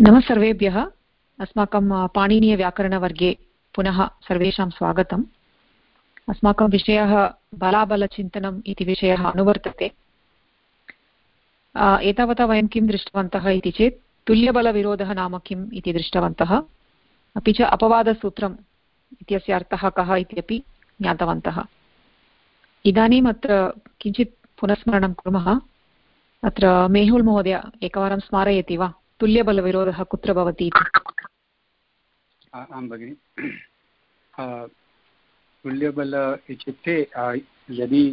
नमः सर्वेभ्यः। अस्माकं पाणिनीयव्याकरणवर्गे पुनः सर्वेषां स्वागतम्। अस्माकं विषयः बलाबलचिन्तनम् इति विषयः अनुवर्तते। एतावता वयं किं दृष्टवन्तः इति चेत् तुल्यबलविरोधः नाम किम् इति दृष्टवन्तः, अपि च अपवादसूत्रम् इत्यस्य अर्थः कः इत्यपि ज्ञातवन्तः। इदानीम् अत्र किञ्चित् पुनस्मरणं कुर्मः। अत्र मेहुल् महोदय एकवारं स्मारयति वा तुल्यबलविरोधः कुत्र भवति इति? आं भगिनि। तुल्यबल इत्युक्ते यदि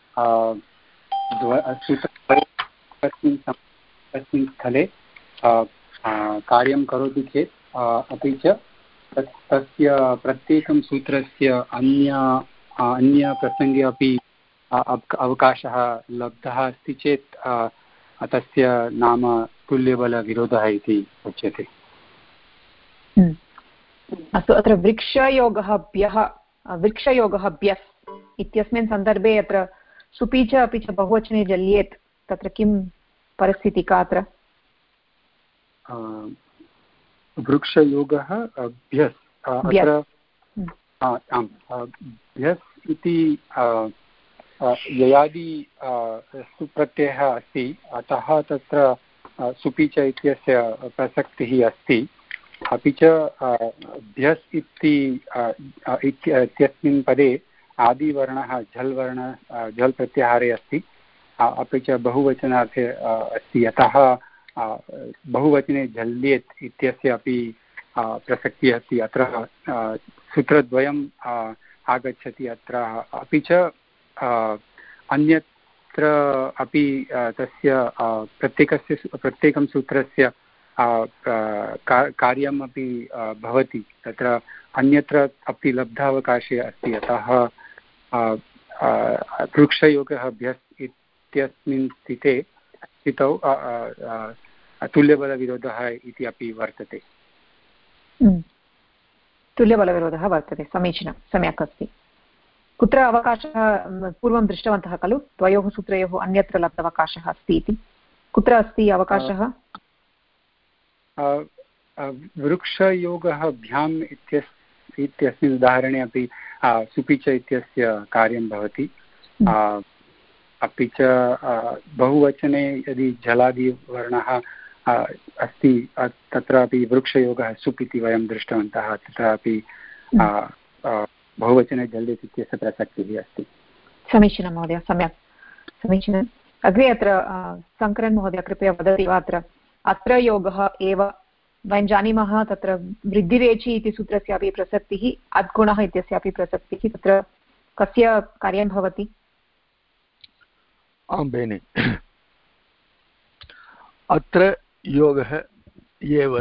तस्मिन् स्थले कार्यं करोति चेत् अपि च तस्य प्रत्येकं सूत्रस्य अन्यप्रसङ्गे अपि अवकाशः लब्धः अस्ति चेत् तस्य नाम तुल्यबलविरोधः इति उच्यते। अस्तु, अत्र वृक्षयोगः भ्यस् इत्यस्मिन् सन्दर्भे अत्र सुपि च अपि च बहुवचने जल्येत्, तत्र किं परिस्थितिः का अत्र? वृक्षयोगः भ्यस् अत्र आम् भ्यस् इति ययादि सुप्रत्ययः अस्ति, अतः तत्र सुपि च इत्यस्य प्रसक्तिः अस्ति। अपि च भ्यस् इत्यस्मिन् पदे आदिवर्णः झल् प्रत्याहारे अस्ति, अपि च बहुवचनार्थे अस्ति, अतः बहुवचने झल्येत् इत्यस्य अपि प्रसक्तिः अस्ति। अत्र सूत्रद्वयम् आगच्छति अत्र। अपि च अन्यत्र अपि तस्य प्रत्येकं सूत्रस्य कार्यम् अपि भवति, तत्र अन्यत्र अपि लब्धावकाशे अस्ति। अतः वृक्षयोगः भ्यस् इत्यस्मिन् स्थितौ तुल्यबलविरोधः इति अपि वर्तते। तुल्यबलविरोधः वर्तते, समीचीनं, सम्यक् अस्ति। कुत्र अवकाशः पूर्वं दृष्टवन्तः खलु, द्वयोः सूत्रयोः अन्यत्र लब्धावकाशः अस्ति इति? कुत्र अस्ति अवकाशः? वृक्षयोगः भ्याम् इत्यस्मिन् उदाहरणे अपि सुपि च इत्यस्य कार्यं भवति। अपि च बहुवचने यदि झलादिवर्णः अस्ति तत्रापि वृक्षयोगः सुप् इति वयं दृष्टवन्तः। तत्रापि बहुवचने झल्येत् इत्यस्य प्रसक्तिः अस्ति। समीचीनं महोदय, सम्यक्, समीचीनम्। अग्रे अत्र शङ्करन् महोदय कृपया वदति वा, अत्र योगः एव वयं जानीमः, तत्र वृद्धिरेचि इति सूत्रस्यापि प्रसक्तिः, अद्गुणः इत्यस्यापि प्रसक्तिः, तत्र कस्य कार्यं भवति? आं बेनि, अत्र योगः एव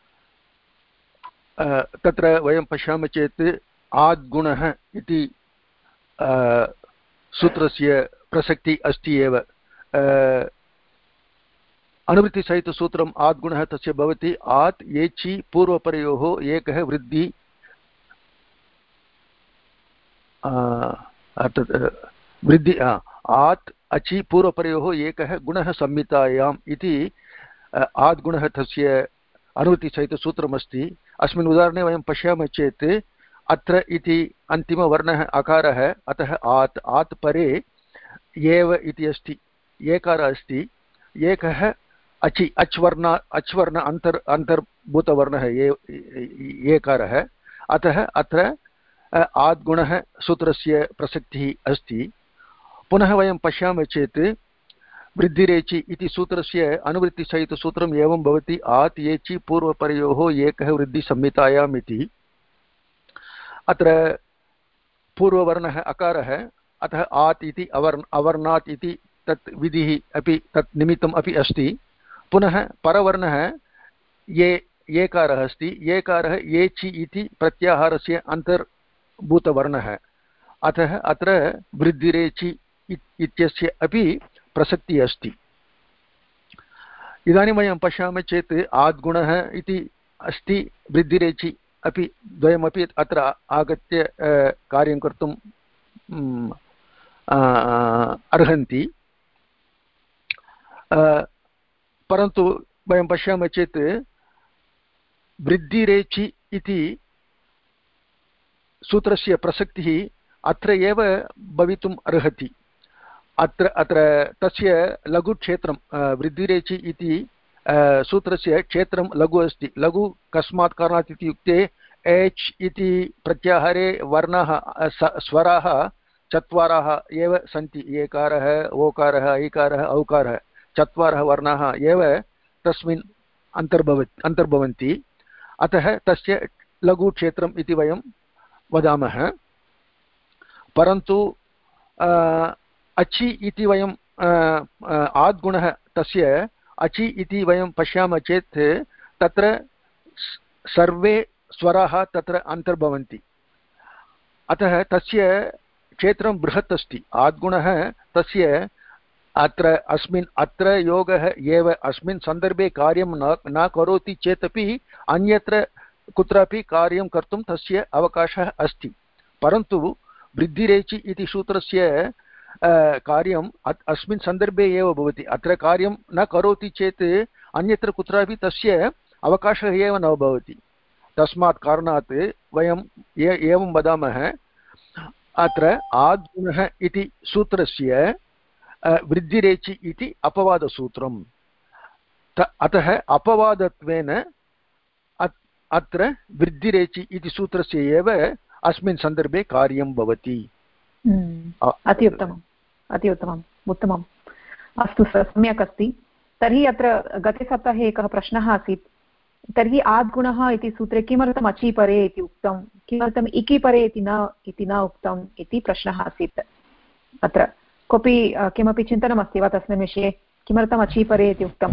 तत्र वयं पश्यामः चेत् आद्गुणः इति सूत्रस्य प्रसक्तिः अस्ति एव। अनुवृत्तिसहितसूत्रम् आद्गुणः तस्य भवति आत् एचि पूर्वपरयोः एकः वृद्धि आत् अचि पूर्वपरयोः एकः गुणः संहितायाम् इति आद्गुणः तस्य अनुवृत्तिसहितसूत्रमस्ति। अस्मिन् उदाहरणे वयं पश्यामः चेत् अत्र इति अन्तिमवर्णः अकारः, अतः आत् परे एव इति अस्ति, एकारः अस्ति, एकः अच्वर्ण अन्तर्भूतवर्णः एकारः, अतः अत्र आद्गुणः सूत्रस्य प्रसक्तिः अस्ति। पुनः वयं पश्यामः चेत् वृद्धिरेचि इति सूत्रस्य अनुवृत्तिसहितसूत्रम् एवं भवति आत् एचि पूर्वपरयोः एकः वृद्धिसंहितायाम् इति। अत्र पूर्ववर्णः अकारः, अतः आत् इति अवर्णात् इति तत् विधिः अपि तत् निमित्तम् अपि अस्ति। पुनः परवर्णः एकारः अस्ति, एकारः एचि इति प्रत्याहारस्य अन्तर्भूतवर्णः, अतः अत्र वृद्धिरेचि इत्यस्य अपि प्रसक्तिः अस्ति। इदानीं वयं पश्यामः चेत् आद्गुणः इति अस्ति, वृद्धिरेचि अपि द्वयमपि अत्र आगत्य कार्यं कर्तुं अर्हन्ति। परन्तु वयं पश्यामः चेत् वृद्धिरेचि इति सूत्रस्य प्रसक्तिः अत्र एव भवितुम् अर्हति। अत्र तस्य लघुक्षेत्रं वृद्धिरेचि इति सूत्रस्य क्षेत्रं लघु अस्ति। लघु कस्मात् कारणात् इत्युक्ते एच् इति प्रत्याहारे वर्णाः स्वराः चत्वारः एव सन्ति। एकारः, ओकारः, ऐकारः, औकारः, चत्वारः वर्णाः एव तस्मिन् अन्तर्भवन्ति। अतः तस्य लघुक्षेत्रम् इति वयं वदामः। परन्तु अचि इति वयं आद्गुणः तस्य अचि इति वयं पश्यामः चेत् तत्र सर्वे स्वराः तत्र अन्तर्भवन्ति। अतः तस्य क्षेत्रं बृहत् अस्ति। आद्गुणः तस्य अत्र योगः एव अस्मिन् सन्दर्भे कार्यं न करोति चेदपि अन्यत्र कुत्रापि कार्यं कर्तुं तस्य अवकाशः अस्ति। परन्तु वृद्धिरेचि इति सूत्रस्य कार्यम् अस्मिन् सन्दर्भे एव भवति। अत्र कार्यं न करोति चेत् अन्यत्र कुत्रापि तस्य अवकाशः एव न भवति। तस्मात् कारणात् वयं एवं वदामः, अत्र आद्गुणः इति सूत्रस्य वृद्धिरेचि इति अपवादसूत्रम्। अतः अपवादत्वेन अत्र वृद्धिरेचि इति सूत्रस्य एव अस्मिन् सन्दर्भे कार्यं भवति। अति उत्तमम्, अति उत्तमम्, उत्तमम्। अस्तु, सम्यक् अस्ति। तर्हि अत्र गते सप्ताहे एकः प्रश्नः आसीत्, तर्हि आद्गुणः इति सूत्रे किमर्थम् अचि परे इति उक्तं, किमर्थम् इकि परे इति न उक्तम् इति प्रश्नः आसीत्। अत्र कोऽपि किमपि चिन्तनमस्ति वा तस्मिन् विषये, किमर्थम् अचि परे इति उक्तम्?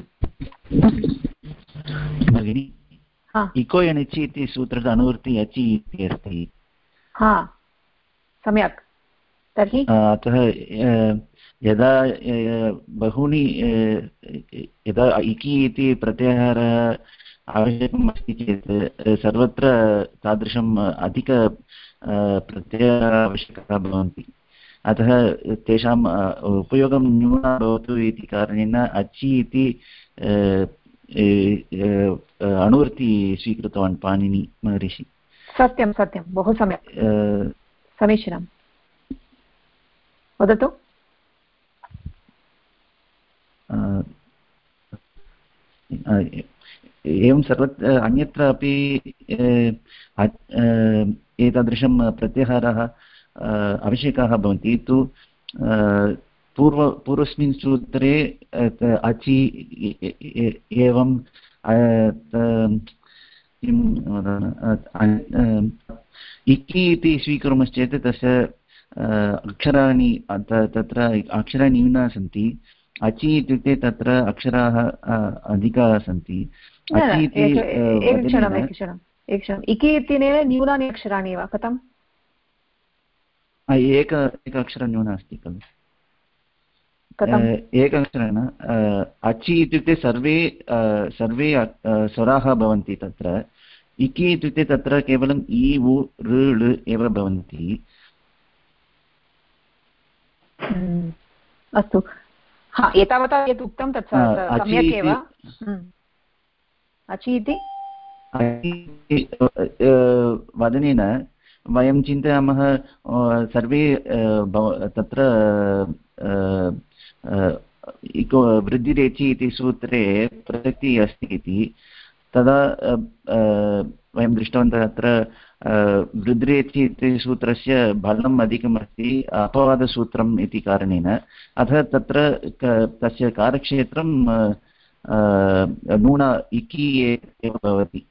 इको यणचि इति सूत्ರದ अनुवृत्ति अचि इति अस्ति। हा, सम्यक्। तर्हि अतः यदा बहूनि यदा इकि इति प्रत्याहारः आवश्यकम् अस्ति चेत् सर्वत्र तादृशम् अधिक प्रत्ययाः आवश्यकाः भवन्ति। अतः तेषाम् उपयोगं न्यूनः भवतु इति कारणेन अचि इति अनुवृत्ति स्वीकृतवान् पाणिनि महर्षि। सत्यं सत्यं, बहु सम्यक्, समीचीनं। वदतु। एवं सर्वत्र अन्यत्र अपि एतादृशं प्रत्याहारः आवश्यकाः भवन्ति। तु पूर्वस्मिन् सूत्रे अचि एवं किं वदामः, इकि इति स्वीकुर्मश्चेत् तस्य अक्षराणि तत्र अक्षराणि न्यूनाः सन्ति। अचि इत्युक्ते तत्र अक्षराः अधिकाः सन्ति। अचि इति एकक्षणम्, इकि इत्यनेन न्यूनानि अक्षराणि वा कथम्? एक अक्षरं न्यूनः अस्ति खलु। एक अक्षरेण अचि इत्युक्ते सर्वे स्वराः भवन्ति तत्र। इकि इत्युक्ते तत्र केवलम् इ उ ऋ एव भवन्ति। अस्तु, हा, एतावता यत् उक्तं तत् सम्यक् एव। अचि इति वदनेन वयं चिन्तयामः सर्वे तत्र इको वृद्धिरेचि इति सूत्रे प्रसक्तिः अस्ति इति। तदा वयं दृष्टवन्तः अत्र वृद्धिरेचि इति सूत्रस्य बलम् अधिकम् अस्ति अपवादसूत्रम् इति कारणेन। अतः तत्र तस्य कार्यक्षेत्रं नून इकि एव भवति।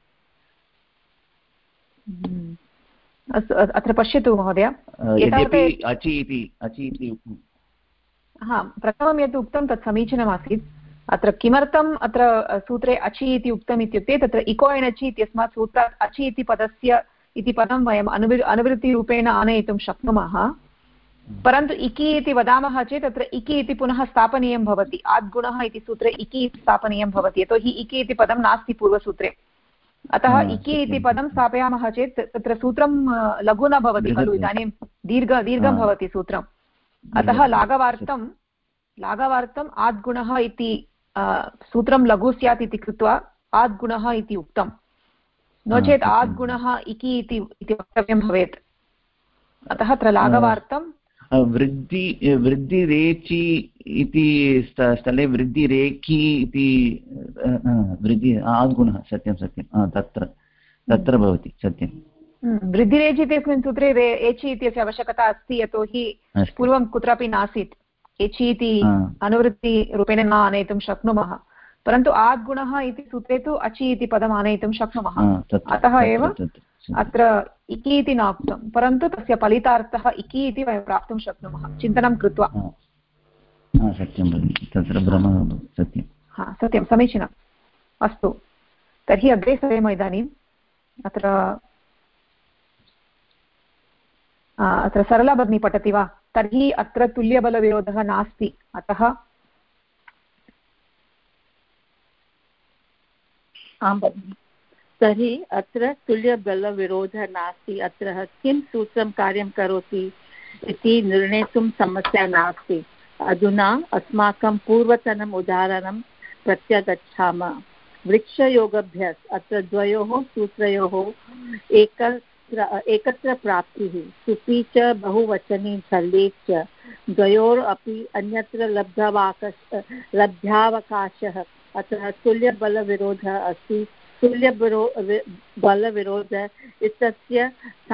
अस्तु, अत्र पश्यतु महोदय, अचि इति हा, प्रथमं यत् उक्तं तत् समीचीनमासीत्। अत्र किमर्थम् अत्र सूत्रे अचि इति उक्तम् इत्युक्ते तत्र इको एण् अचि इत्यस्मात् सूत्रात् अचि इति पदं वयम् अनुवृत्तिरूपेण आनयितुं शक्नुमः। परन्तु इकि इति वदामः चेत् तत्र इकि इति पुनः स्थापनीयं भवति। आद्गुणः इति सूत्रे इकि इति स्थापनीयं भवति, यतोहि इकि इति पदं नास्ति पूर्वसूत्रे। अतः इकि इति पदं स्थापयामः चेत् तत्र सूत्रं लघु न भवति खलु, इदानीं दीर्घं भवति सूत्रम्। अतः लाघवार्थम् आद्गुणः इति सूत्रं लघु स्यात् इति कृत्वा आद्गुणः इति उक्तम्। नो चेत् आद्गुणः इति इति वक्तव्यं भवेत्। अतः अत्र लाघवार्थं वृद्धिरेचि इति स्थले वृद्धिरेखि इति वृद्धि आद्गुणः सत्यं सत्यं तत्र भवति सत्यं। वृद्धिरेचि इत्यस्मिन् सूत्रे एचि इत्यस्य आवश्यकता अस्ति, यतोहि पूर्वं कुत्रापि नासीत्। एचि इति अनुवृत्तिरूपेण न आनयितुं शक्नुमः, परन्तु आद्गुणः इति सूत्रे तु अचि इति पदम् आनयितुं शक्नुमः। अतः एव अत्र इकि इति न उक्तं, परन्तु तस्य फलितार्थः इकि इति वयं प्राप्तुं शक्नुमः चिन्तनं कृत्वा। सत्यं भगिनि, तत्र भ्रमः सत्यं। सत्यं, समीचीनम्। अस्तु, तर्हि अग्रे सरेम इदानीम्। अत्र सरला भगिनी पठति वा? तर्हि अत्र तुल्यबलविरोधः नास्ति, अतः आं भगिनि। तर्हि अत्र तुल्यबलविरोधः नास्ति, अत्र किं सूत्रं कार्यं करोति इति निर्णेतुं समस्या नास्ति। अधुना अस्माकं पूर्वतनम् उदाहरणं प्रत्यगच्छामः। वृक्षयोगभ्यः अत्र द्वयोः सूत्रयोः एकत्र प्राप्तिः, सुपि च बहुवचने झल्ले च द्वयोरपि अन्यत्र लब्ध्यावकाशः। अतः तुल्यबलविरोधः अस्ति। तुल्यबलविरोध इत्यस्य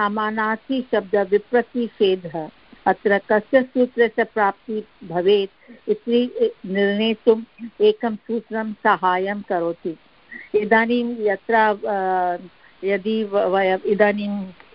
समानार्थीशब्दविप्रतिषेधः। अत्र कस्य सूत्रस्य प्राप्तिः भवेत् इति निर्णेतुम् एकं सूत्रं साहाय्यं करोति। इदानीं यदि वयम् इदानीं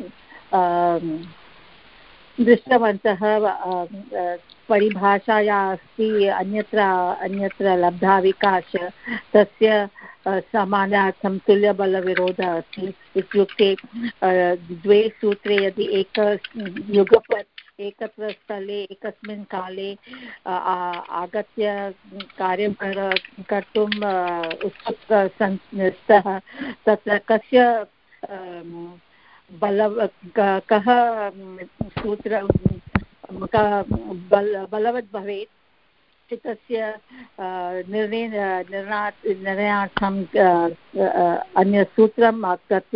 दृष्टवन्तः परिभाषाया अस्ति अन्यत्र लब्धाविकाश, तस्य समानार्थं तुल्यबलविरोधः अस्ति। इत्युक्ते द्वे सूत्रे यदि युगपत् एकत्र स्थले एकस्मिन् काले आगत्य कार्यं कर्तुम् उत्सुकः स्तः, तत्र कस्य कः सूत्र बलवत् भवेत् तस्य निर्णयार्थम् अन्यसूत्रम् आगत्य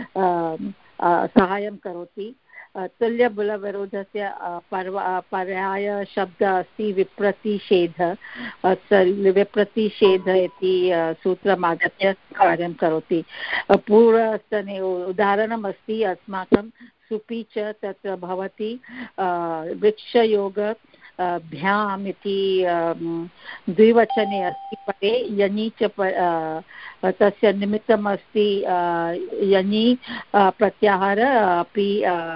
सहायं करोति। तुल्यबलविरोधस्य पर्यायशब्दः अस्ति विप्रतिषेधः। विप्रतिषेधः इति सूत्रम् आगत्य कार्यं करोति। पूर्वस्तने उदाहरणम् अस्ति अस्माकं सुपि च तत्र भवति वृक्षयोग भ्याम् इति द्विवचने अस्ति, परे यनि च तस्य निमित्तम् अस्ति यनि प्रत्याहार अपि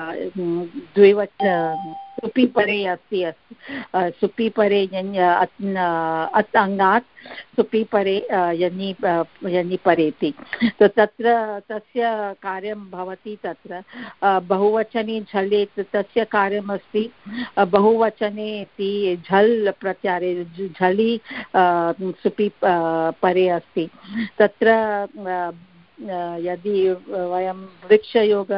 सुपि परे अस्ति। सुपि परे अत् अङ्गात् सुपि परे यनि परेति। तत्र तस्य कार्यं भवति तत्र बहुवचने झले तस्य कार्यमस्ति बहुवचने इति झल् प्रत्याहारे झलि सुपि परे अस्ति। तत्र यदि वयं वृक्षयोग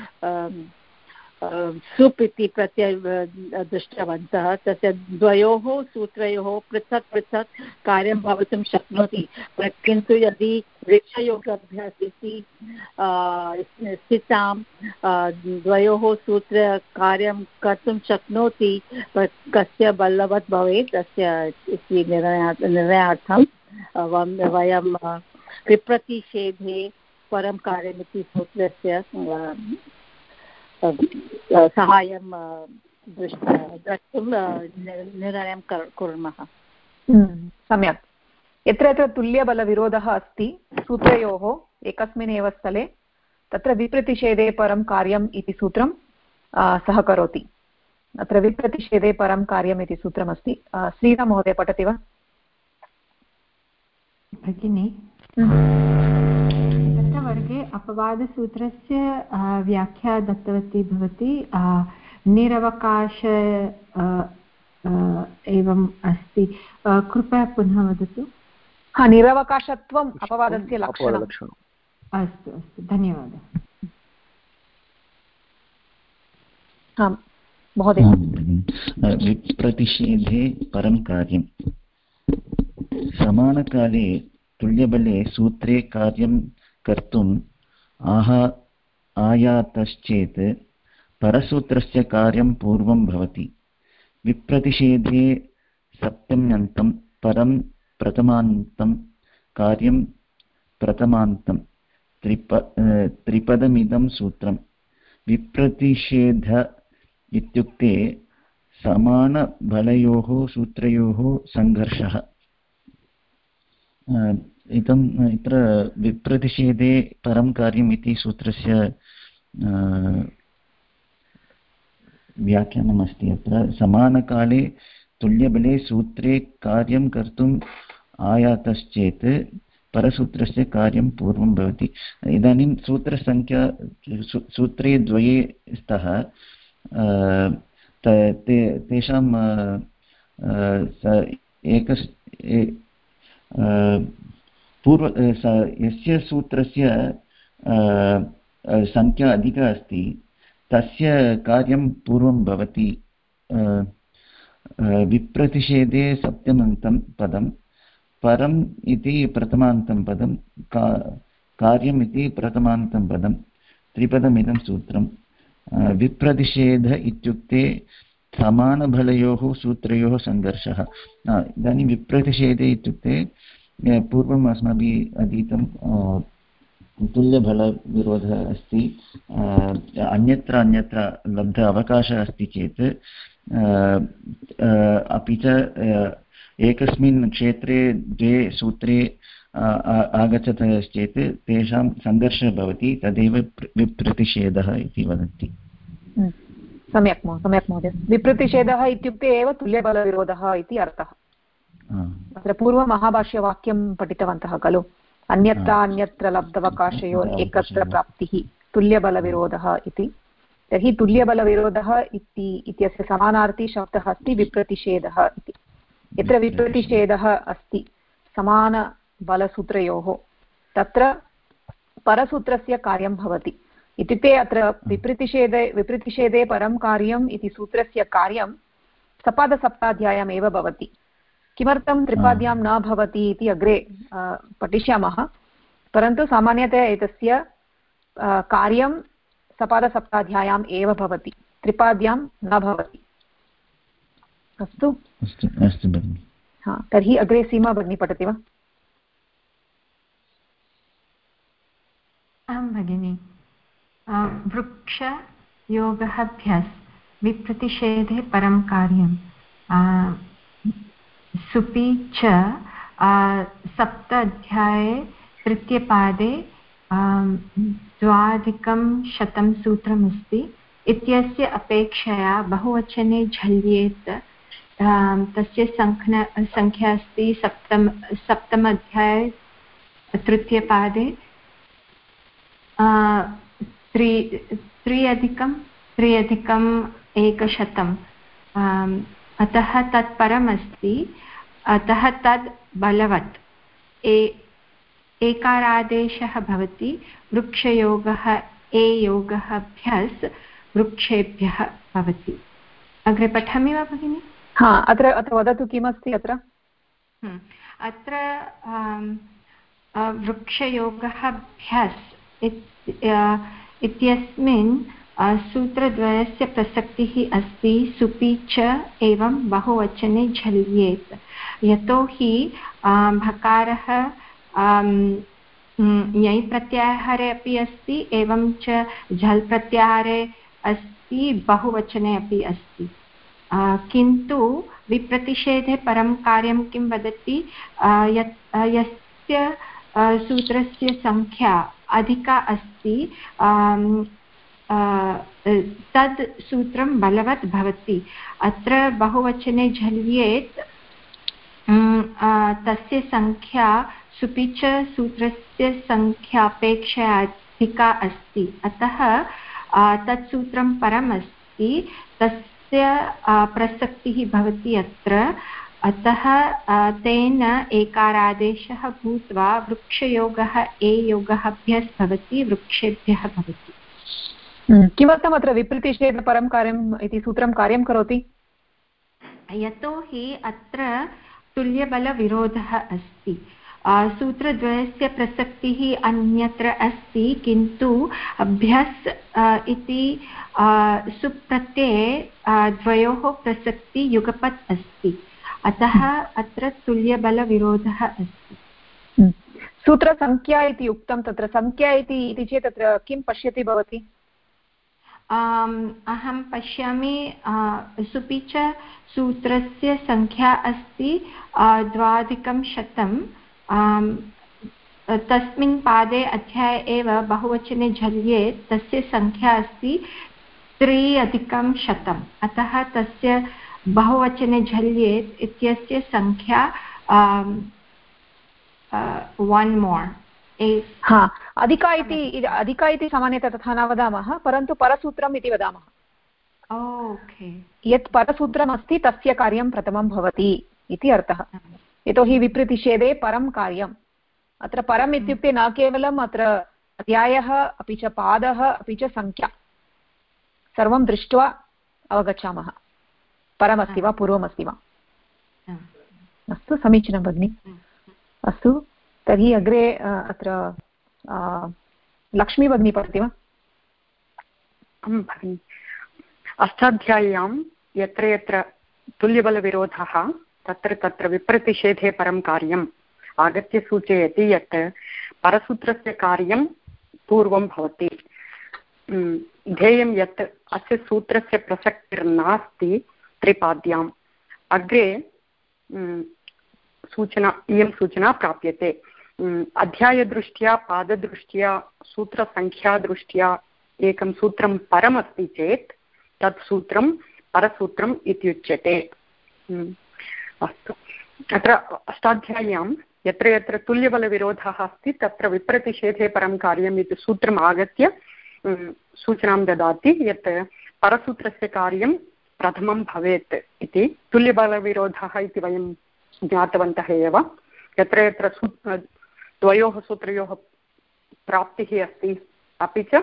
सुप् इति प्रत्यय दृष्टवन्तः, तस्य द्वयोः सूत्रयोः पृथक् पृथक् कार्यं भवितुं शक्नोति। किन्तु यदि वृक्षयोगाभ्यास इति स्थितां द्वयोः सूत्रकार्यं कर्तुं शक्नोति, कस्य बलवत् भवेत् तस्य इति निर्णयार्थं वयं विप्रतिषेधे परं कार्यमिति सूत्रस्य साहाय्यं द्रष्टुं निर्णयं कुर्मः। सम्यक्। यत्र यत्र तुल्यबलविरोधः अस्ति सूत्रयोः एकस्मिन् एव स्थले, तत्र विप्रतिषेधे परं कार्यम् इति सूत्रं सहकरोति। अत्र विप्रतिषेधे परं कार्यम् इति सूत्रमस्ति। श्रीराम महोदय पठति वा? भगिनी, वर्गे अपवादसूत्रस्य व्याख्या दत्तवती भवती। निरवकाश एवम् अस्ति, कृपया पुनः वदतु। निरवकाशत्वम् अपवादस्य लक्षणम्। अस्तु अस्तु, धन्यवादः। महोदय, विप्रतिषेधे परं कार्यं। समानकाले तुल्यबले सूत्रे कार्यं कर्तुं आयातश्चेत् परसूत्रस्य कार्यं पूर्वं भवति। विप्रतिषेधे सप्तम्यन्तं परं प्रथमान्तं कार्यं प्रथमान्तं त्रिपदमिदं सूत्रम्। विप्रतिषेध इत्युक्ते समानबलयोः सूत्रयोः सङ्घर्षः। इत्र विप्रतिषेधे परं कार्यम् इति सूत्रस्य व्याख्यानमस्ति। अत्र समानकाले तुल्यबले सूत्रे कार्यं कर्तुम् आयातश्चेत् परसूत्रस्य कार्यं पूर्वं भवति। इदानीं सूत्रसङ्ख्या सूत्रे द्वये स्तः तेषां यस्य सूत्रस्य संख्या अधिका अस्ति तस्य कार्यं पूर्वं भवति। विप्रतिषेधे सप्तमन्तं पदं, परम् इति प्रथमान्तं पदं, कार्यम् इति प्रथमान्तं पदं, त्रिपदमिदं सूत्रं। विप्रतिषेध इत्युक्ते समानबलयोः सूत्रयोः सङ्घर्षः। इदानीं विप्रतिषेधे इत्युक्ते पूर्वम् अस्माभिः अधीतं तुल्यबलविरोधः अस्ति। अन्यत्र लब्ध अवकाशः अस्ति चेत् अपि च एकस्मिन् क्षेत्रे द्वे सूत्रे आगच्छतश्चेत् तेषां सङ्घर्षः भवति, तदेव विप्रतिषेधः इति वदन्ति। सम्यक् महोदय। विप्रतिषेधः इत्युक्ते एव तुल्यबलविरोधः इति अर्थः। अत्र पूर्वं महाभाष्यवाक्यं पठितवन्तः खलु, अन्यत्र लब्धवकाशयोः एकत्र प्राप्तिः तुल्यबलविरोधः इति। तर्हि तुल्यबलविरोधः इत्यस्य समानार्थी शब्दः अस्ति विप्रतिषेधः इति। यत्र विप्रतिषेधः अस्ति समानबलसूत्रयोः, तत्र परसूत्रस्य कार्यं भवति। इत्युक्ते अत्र विप्रतिषेधे परं कार्यम् इति सूत्रस्य कार्यं सपादसप्ताध्यायमेव भवति। किमर्थं त्रिपाद्यां न भवति इति अग्रे पठिष्यामः, परन्तु सामान्यतया एतस्य कार्यं सपादसप्ताध्याय्याम् एव भवति, त्रिपाद्यां न भवति। अस्तु भगिनि। तर्हि अग्रे सीमा भगिनी पठति वा? आं भगिनि। वृक्षयोगः भ्यस् विप्रतिषेधे परं कार्यं सुपि च सप्त अध्याये तृतीयपादे 2,100 सूत्रमस्ति। इत्यस्य अपेक्षया बहुवचने झल्येत् तस्य संख्या अस्ति सप्तम अध्याये तृतीयपादे 3+100। अतः तत् परम् अस्ति, अतः तद् बलवत् एकारादेशः भवति। वृक्षयोगः एयोगः भ्यस् वृक्षेभ्यः भवति। अग्रे पठामि वा भगिनि? अत्र वदतु किमस्ति अत्र। अत्र वृक्षयोगः भ्यस् इत्यस्मिन् सूत्रद्वयस्य प्रसक्तिः अस्ति। सुपि च एवं बहुवचने झल्येत्, यतोहि भकारः ञै प्रत्याहारे अपि अस्ति, एवं च झल् प्रत्याहारे अस्ति, बहुवचने अपि अस्ति। किन्तु विप्रतिषेधे परं कार्यं किं वदति? यस्य सूत्रस्य संख्या अधिका अस्ति तद् सूत्रं बलवत् भवति। अत्र बहुवचने झल्येत् तस्य संख्या सुपि च सूत्रस्य संख्यापेक्षया अधिका अस्ति, अतः तत् सूत्रं परम् अस्ति, तस्य प्रसक्तिः भवति अत्र। अतः तेन एकारादेशः भूत्वा वृक्षयोगः एयोगः भ्यस् भवति, वृक्षेभ्यः भवति। किमर्थम् अत्र विप्रतिषेध परं कार्यम् इति सूत्रं कार्यं करोति? यतोहि अत्र तुल्यबलविरोधः अस्ति। सूत्रद्वयस्य प्रसक्तिः अन्यत्र अस्ति, किन्तु अभ्यस् इति सुप्रत्यये द्वयोः प्रसक्ति युगपत् अस्ति, अतः अत्र तुल्यबलविरोधः अस्ति। सूत्रसङ्ख्या इति उक्तं, तत्र संख्या इति चेत् तत्र किं पश्यति भवती? अहं पश्यामि सुपि च सूत्रस्य संख्या अस्ति 2,100। तस्मिन् पादे अध्याये एव बहुवचने झल्येत् तस्य संख्या अस्ति 3,100, अतः तस्य बहुवचने झल्येत् इत्यस्य संख्या 1 more। हा, अधिका इति सामान्यतः तथा न वदामः, परन्तु परसूत्रम् इति वदामः। ओके, यत् परसूत्रम् अस्ति तस्य कार्यं प्रथमं भवति इति अर्थः। यतोहि विप्रतिषेधे परं कार्यम्। अत्र परम् इत्युक्ते न केवलम् अत्र अध्यायः, अपि च पादः, अपि च संख्या, सर्वं दृष्ट्वा अवगच्छामः परमस्ति वा पूर्वमस्ति वा। अस्तु, समीचीनं भगिनि। अस्तु, तर्हि अग्रे अत्र लक्ष्मी भगिनी पठति वा? भगिनि, अष्टाध्याय्यां यत्र यत्र तुल्यबलविरोधः तत्र तत्र विप्रतिषेधे परं कार्यम् आगत्य सूचयति यत् परसूत्रस्य कार्यं पूर्वं भवति। ध्येयं यत् अस्य सूत्रस्य प्रसक्तिर्नास्ति त्रिपाद्याम्। अग्रे इयं सूचना प्राप्यते। अध्यायदृष्ट्या, पाददृष्ट्या, सूत्रसङ्ख्यादृष्ट्या एकं सूत्रं परमस्ति चेत् तत् सूत्रं परसूत्रम् इत्युच्यते। अस्तु, अत्र अष्टाध्याय्यां यत्र यत्र तुल्यबलविरोधः अस्ति तत्र विप्रतिषेधे परं कार्यम् इति सूत्रम् आगत्य सूचनां ददाति यत् परसूत्रस्य कार्यं प्रथमं भवेत् इति। तुल्यबलविरोधः इति वयं ज्ञातवन्तः एव। यत्र यत्र द्वयोः सूत्रयोः प्राप्तिः अस्ति, अपि च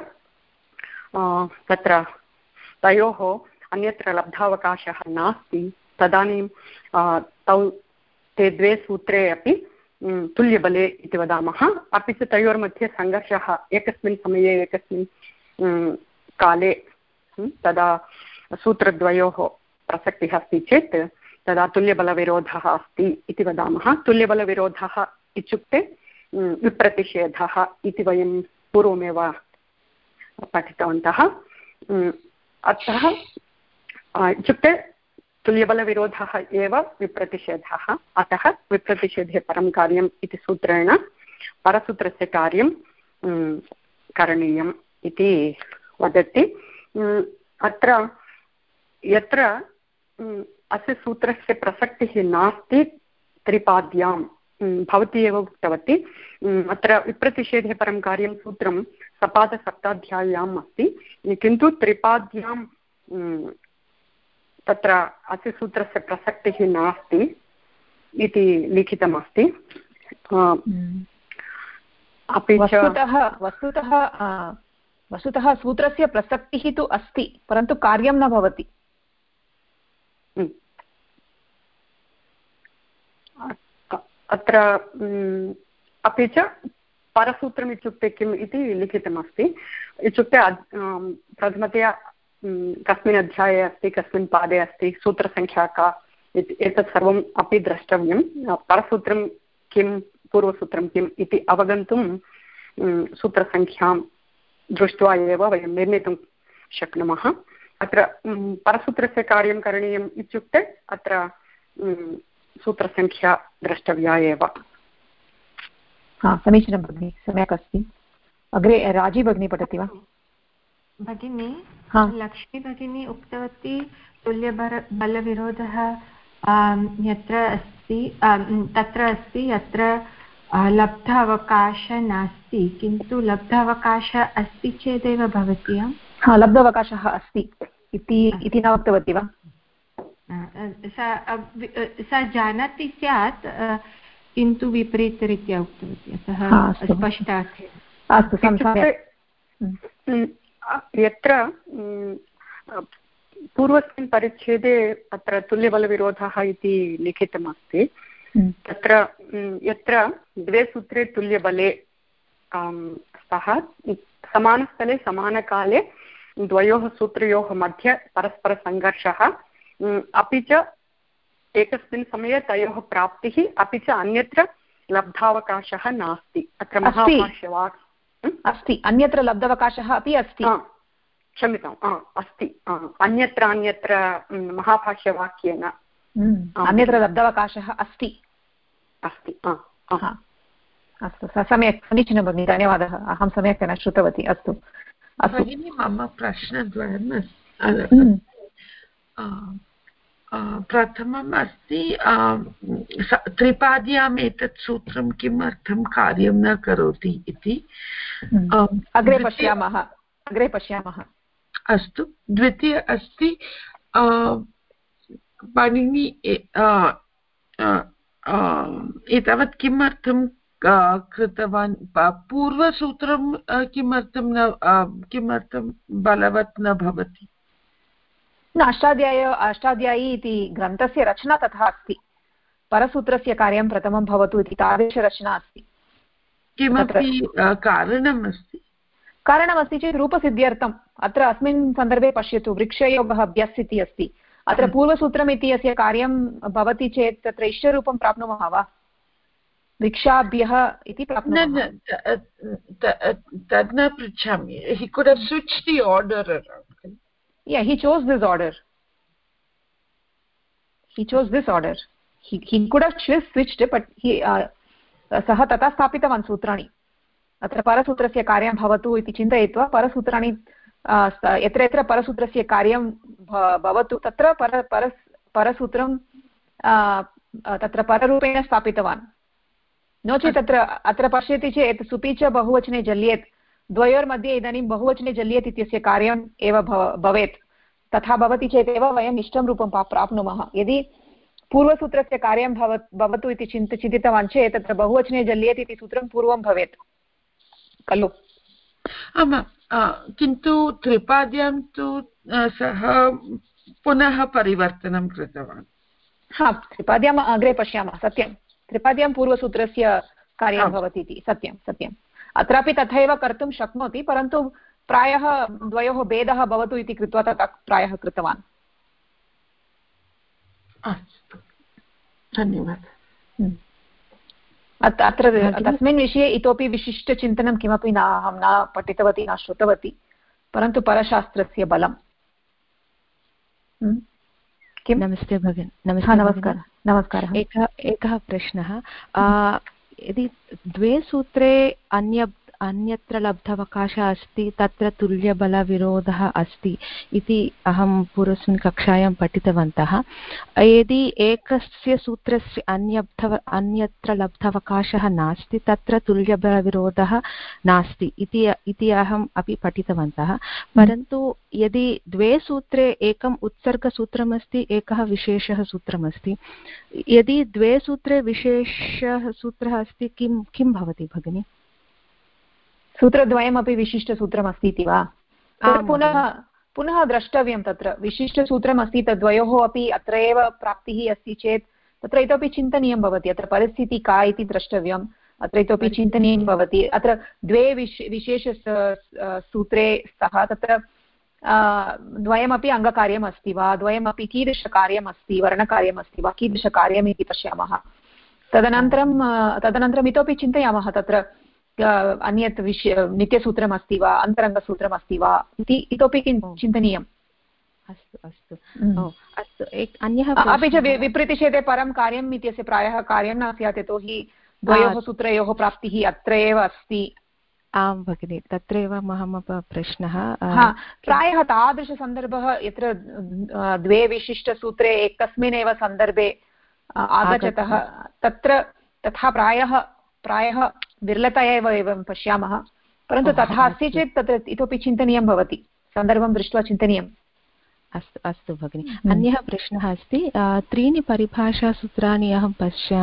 तत्र तयोः अन्यत्र लब्धावकाशः नास्ति, तदानीं ते द्वे सूत्रे अपि तुल्यबले इति वदामः। अपि च तयोर्मध्ये सङ्घर्षः एकस्मिन् समये एकस्मिन् काले तदा सूत्रद्वयोः प्रसक्तिः अस्ति चेत् तदा तुल्यबलविरोधः अस्ति इति वदामः। तुल्यबलविरोधः इत्युक्ते विप्रतिषेधः इति वयं पूर्वमेव पठितवन्तः। अतः इत्युक्ते तुल्यबलविरोधः एव विप्रतिषेधः, अतः विप्रतिषेधे परं कार्यम् इति सूत्रेण परसूत्रस्य कार्यं करणीयम् इति वदति। अत्र यत्र अस्य सूत्रस्य प्रसक्तिः नास्ति त्रिपाद्यां, भवती एव उक्तवती, अत्र विप्रतिषेधे परं कार्यं सूत्रं सपादसप्ताध्याय्याम् अस्ति, किन्तु त्रिपाद्यां तत्र अस्य सूत्रस्य प्रसक्तिः नास्ति इति लिखितमस्ति। अपि च वस्तुतः सूत्रस्य प्रसक्तिः तु अस्ति, परन्तु कार्यं न भवति। अत्र अपि च परसूत्रम् इत्युक्ते किम् इति लिखितमस्ति। इत्युक्ते प्रथमतया कस्मिन् अध्याये अस्ति, कस्मिन् पादे अस्ति, सूत्रसङ्ख्या का, एतत् सर्वम् अपि द्रष्टव्यं। परसूत्रं किं, पूर्वसूत्रं किम् इति अवगन्तुं सूत्रसङ्ख्यां दृष्ट्वा एव वयं निर्णेतुं शक्नुमः। अत्र परसूत्रस्य कार्यं करणीयम् इत्युक्ते अत्र सूत्रसङ्ख्या द्रष्टव्या एव। हा, समीचीनं भगिनि, सम्यक् अस्ति। अग्रे राजी भगिनी पठति वा? भगिनी, लक्ष्मी भगिनी उक्तवती तुल्यबलविरोधः यत्र अस्ति तत्र अस्ति यत्र लब्ध अवकाशः नास्ति, किन्तु लब्ध अवकाशः अस्ति चेदेव भवति। हा, लब्धावकाशः अस्ति इति न उक्तवती वा? सा जानाति स्यात्, किन्तु विपरीतरीत्या उक्तवती, अतः स्पष्टार्थे। अस्तु, यत्र पूर्वस्मिन् परिच्छेदे अत्र तुल्यबलविरोधः इति लिखितमस्ति, तत्र यत्र द्वे सूत्रे तुल्यबले स्तः समानस्थले समानकाले द्वयोः सूत्रयोः मध्ये परस्परसङ्घर्षः अपि च एकस्मिन् समये तयोः प्राप्तिः अपि च अन्यत्र लब्धावकाशः नास्ति अत्र महाभाष्यवाक् अस्ति अन्यत्र लब्धावकाशः अपि अस्ति क्षम्यताम् अस्ति अन्यत्र महाभाष्यवाक्येन अन्यत्र लब्धावकाशः अस्ति अस्तु सम्यक् समीचीनं भगिनि धन्यवादः अहं सम्यक् न श्रुतवती अस्तु भगिनि मम प्रश्नद्वयम् प्रथमम् अस्ति त्रिपाद्याम् एतत् सूत्रं किमर्थं कार्यं न करोति इति अग्रे पश्यामः अस्तु द्वितीय अस्ति पाणिनि एतावत् किमर्थं कृतवान् पूर्वसूत्रं किमर्थं बलवत् न भवति अष्टाध्यायी इति ग्रन्थस्य रचना तथा अस्ति परसूत्रस्य कार्यं प्रथमं भवतु इति तादृशरचना अस्ति किमपि कारणमस्ति चेत् रूपसिद्ध्यर्थम् अत्र अस्मिन् सन्दर्भे पश्यतु वृक्षयोगः अभ्यस् इति अस्ति अत्र पूर्वसूत्रम् इति अस्य कार्यं भवति चेत् तत्र इष्टरूपं प्राप्नुमः वा वृक्षाभ्यः इति प्राप्नुमः तद् न पृच्छामि he could have switched the order around. Yeah, he chose this order. He could have switched but सः तथा स्थापितवान् सूत्राणि अत्र परसूत्रस्य कार्यं भवतु इति चिन्तयित्वा परसूत्राणि यत्र यत्र परसूत्रस्य कार्यं भवतु तत्र परसूत्रं तत्र पररूपेण स्थापितवान् नो चेत् अत्र पश्यति चेत् सुपि च बहुवचने जल्येत् द्वयोर्मध्ये इदानीं बहुवचने जल्येत् इत्यस्य कार्यम् एव भवेत् तथा भवति चेत् एव वयम् इष्टं रूपं प्राप्नुमः यदि पूर्वसूत्रस्य कार्यं भवतु इति चिन्तितवान् चेत् तत्र बहुवचने जल्येत् इति सूत्रं पूर्वं भवेत् खलु आमां किन्तु त्रिपाद्यां तु सः पुनः परिवर्तनं कृतवान् त्रिपाद्याम् अग्रे पश्यामः सत्यं त्रिपाद्यां पूर्वसूत्रस्य कार्यं भवति इति सत्यम् अत्रापि तथैव कर्तुं शक्नोति परन्तु प्रायः द्वयोः भेदः भवतु इति कृत्वा तथा प्रायः कृतवान् अस्तु धन्यवादः अत्र तस्मिन् विषये इतोपि विशिष्टचिन्तनं किमपि अहं न पठितवती न श्रुतवती परन्तु परशास्त्रस्य बलं किं नमस्ते भगिनी नमस्कारः एकः प्रश्नः यदि द्वे सूत्रे अन्यत्र लब्धावकाशः अस्ति तत्र तुल्यबलविरोधः अस्ति इति अहं पूर्वस्मिन् कक्षायां पठितवन्तः यदि एकस्य सूत्रस्य अन्यत्र लब्धावकाशः नास्ति तत्र तुल्यबलविरोधः नास्ति इति अहम् अपि पठितवन्तः परन्तु यदि द्वे सूत्रे एकम् उत्सर्गसूत्रमस्ति एकः विशेषः सूत्रमस्ति यदि द्वे सूत्रे विशेषः सूत्रः अस्ति किं भवति भगिनि सूत्रद्वयमपि विशिष्टसूत्रमस्ति इति वा पुनः द्रष्टव्यं तत्र विशिष्टसूत्रमस्ति तद्वयोः अपि अत्र एव प्राप्तिः अस्ति चेत् तत्र इतोपि चिन्तनीयं भवति अत्र परिस्थितिः का इति द्रष्टव्यम् अत्र इतोपि चिन्तनीयं भवति अत्र द्वे विशेष सूत्रे स्तः तत्र द्वयमपि अङ्गकार्यम् अस्ति वा द्वयमपि कीदृशकार्यम् अस्ति वर्णकार्यम् वा कीदृशकार्यम् इति पश्यामः तदनन्तरम् इतोपि चिन्तयामः तत्र अन्यत् नित्यसूत्रम् अस्ति वा अन्तरङ्गसूत्रम् अस्ति वा इति इतोपि चिन्तनीयम् अस्तु अन्यः अपि च विपरीतषेधे परं कार्यम् इत्यस्य प्रायः कार्यं न स्यात् यतोहि द्वयोः सूत्रयोः प्राप्तिः अत्र एव अस्ति आं भगिनि तत्रैव मम प्रश्नः प्रायः तादृशसन्दर्भः यत्र द्वे विशिष्टसूत्रे एकस्मिन् एव सन्दर्भे आगच्छतः तत्र तथा प्रायः विरलतया एव एवं पश्यामः परन्तु तथा अस्ति चेत् तत्र इतोपि चिन्तनीयं भवति सन्दर्भं दृष्ट्वा चिन्तनीयम् अस्तु भगिनि अन्यः प्रश्नः अस्ति त्रीणि परिभाषासूत्राणि अहं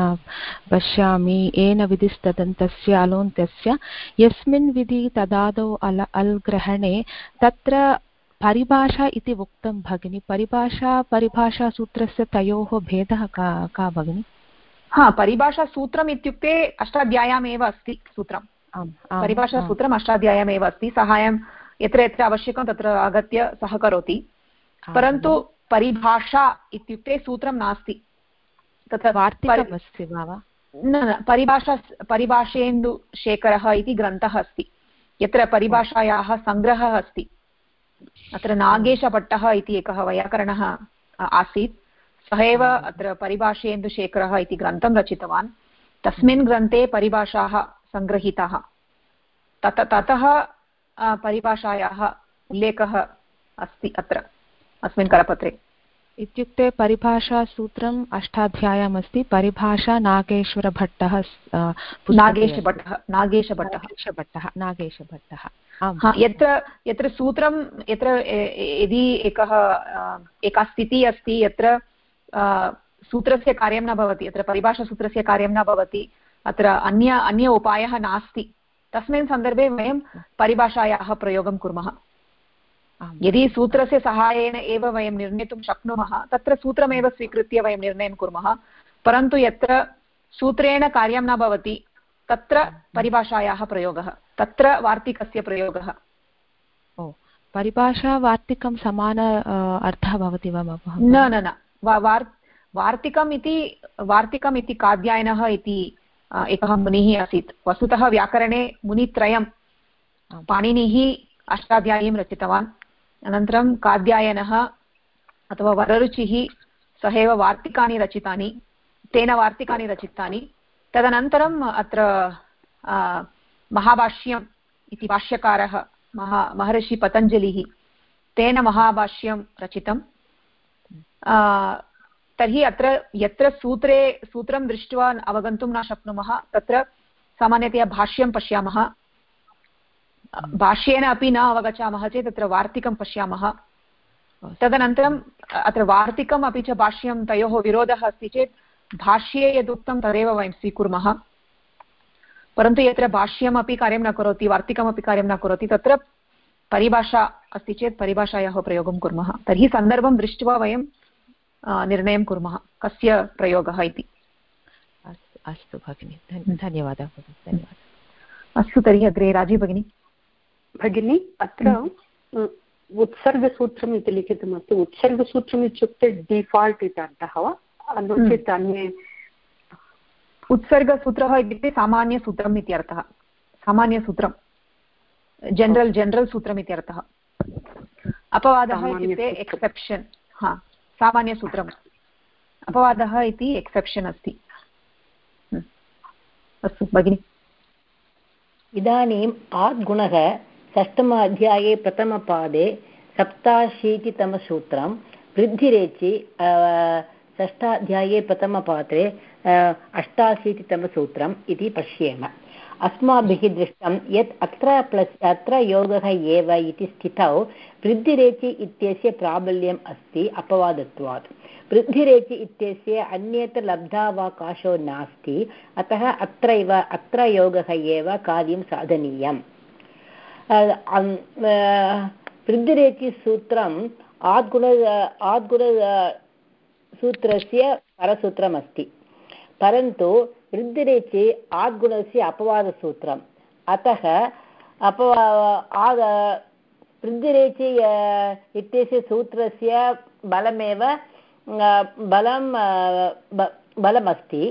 पश्यामि येन विधिस्तदन्तस्य अलोन्त्यस्य यस्मिन् विधि तदादौ अल् ग्रहणे तत्र परिभाषा इति उक्तं भगिनि परिभाषासूत्रस्य तयोः भेदः का भगिनि हा, परिभाषासूत्रम् इत्युक्ते अष्टाध्याय्यामेव अस्ति सूत्रं। परिभाषासूत्रम् अष्टाध्याय्यामेव अस्ति। सहायं यत्र यत्र आवश्यकं तत्र आगत्य सहकरोति। परन्तु परिभाषा इत्युक्ते सूत्रं नास्ति, तत्र वार्तिकमस्ति वा? न, परिभाषेन्दुशेखरः इति ग्रन्थः अस्ति, यत्र परिभाषायाः सङ्ग्रहः अस्ति। अत्र नागेशभट्टः इति एकः वैयाकरणः आसीत्, सः एव अत्र परिभाषेन्दुशेखरः इति ग्रन्थं रचितवान्। तस्मिन् ग्रन्थे परिभाषाः सङ्गृहीताः, ततः परिभाषायाः उल्लेखः अस्ति अत्र अस्मिन् करपत्रे। इत्युक्ते परिभाषासूत्रम् अष्टाध्याय्यामस्ति। परिभाषा नागेश्वरभट्टः यत्र सूत्रं, यत्र यदि एका स्थितिः अस्ति यत्र सूत्रस्य कार्यं न भवति, अत्र परिभाषासूत्रस्य कार्यं न भवति, अत्र अन्य उपायः नास्ति, तस्मिन् सन्दर्भे वयं परिभाषायाः प्रयोगं कुर्मः। यदि सूत्रस्य सहायेन एव वयं निर्णेतुं शक्नुमः तत्र सूत्रमेव स्वीकृत्य वयं निर्णयं कुर्मः। परन्तु यत्र सूत्रेण कार्यं न भवति तत्र परिभाषायाः प्रयोगः, तत्र वार्तिकस्य प्रयोगः। परिभाषा वार्तिकं समान अर्थः भवति वा? न, वार्तिकम् इति कात्यायनः इति एकः मुनिः आसीत्। वस्तुतः व्याकरणे मुनित्रयं, पाणिनिः अष्टाध्यायीं रचितवान्, अनन्तरं कात्यायनः अथवा वररुचिः, सः एव वार्तिकानि रचितानि, तेन वार्तिकानि रचितानि। तदनन्तरम् अत्र महाभाष्यम् इति भाष्यकारः महर्षि पतञ्जलिः, तेन महाभाष्यं रचितं। तर्हि अत्र यत्र सूत्रं दृष्ट्वा अवगन्तुं न शक्नुमः तत्र सामान्यतया भाष्यं पश्यामः। भाष्येन अपि न अवगच्छामः चेत् तत्र वार्तिकं पश्यामः। तदनन्तरम् अत्र वार्तिकम् अपि च भाष्यं तयोः विरोधः अस्ति चेत् भाष्ये यदुक्तं तदेव वयं स्वीकुर्मः। परन्तु यत्र भाष्यमपि कार्यं न करोति, वार्तिकमपि कार्यं न करोति, तत्र परिभाषा अस्ति चेत् परिभाषायाः प्रयोगं कुर्मः। तर्हि सन्दर्भं दृष्ट्वा वयं निर्णयं कुर्मः कस्य प्रयोगः इति। अस्तु भगिनि, धन्यवादः। अस्तु, तर्हि अग्रे राजी भगिनी। अत्र उत्सर्गसूत्रम् इति लिखितमस्ति। उत्सर्गसूत्रम् इत्युक्ते डिफाल्ट् इति अर्थः वा, नो चेत् अन्ये? उत्सर्गसूत्रः इत्युक्ते सामान्यसूत्रम् इति अर्थः। सामान्यसूत्रं, जनरल् सूत्रम् इति अर्थः। अपवादः इत्युक्ते एक्सेप्शन्। हा, सामान्यसूत्रम्, अपवादः इति एक्सेप्शन् अस्ति। अस्तु भगिनि। इदानीम् आद्गुणः षष्ठमाध्याये प्रथमपादे 87तमसूत्रं, वृद्धिरेचि षष्ठाध्याये प्रथमपात्रे 88तमसूत्रम् इति पश्येम। अस्माभिः दृष्टं यत् अत्र योगः एव इति स्थितौ वृद्धिरेचि इत्यस्य प्राबल्यम् अस्ति अपवादत्वात्। वृद्धिरेचि इत्यस्य अन्यत्र लब्धावकाशो नास्ति, अतः अत्र योगः एव कार्यं साधनीयम्। वृद्धिरेचि सूत्रम् आद्गुणसूत्रस्य परसूत्रमस्ति, परन्तु वृद्धिरेचि आद्गुणस्य अपवादसूत्रम्। अतः वृद्धिरेचि इत्यस्य सूत्रस्य बलमस्ति।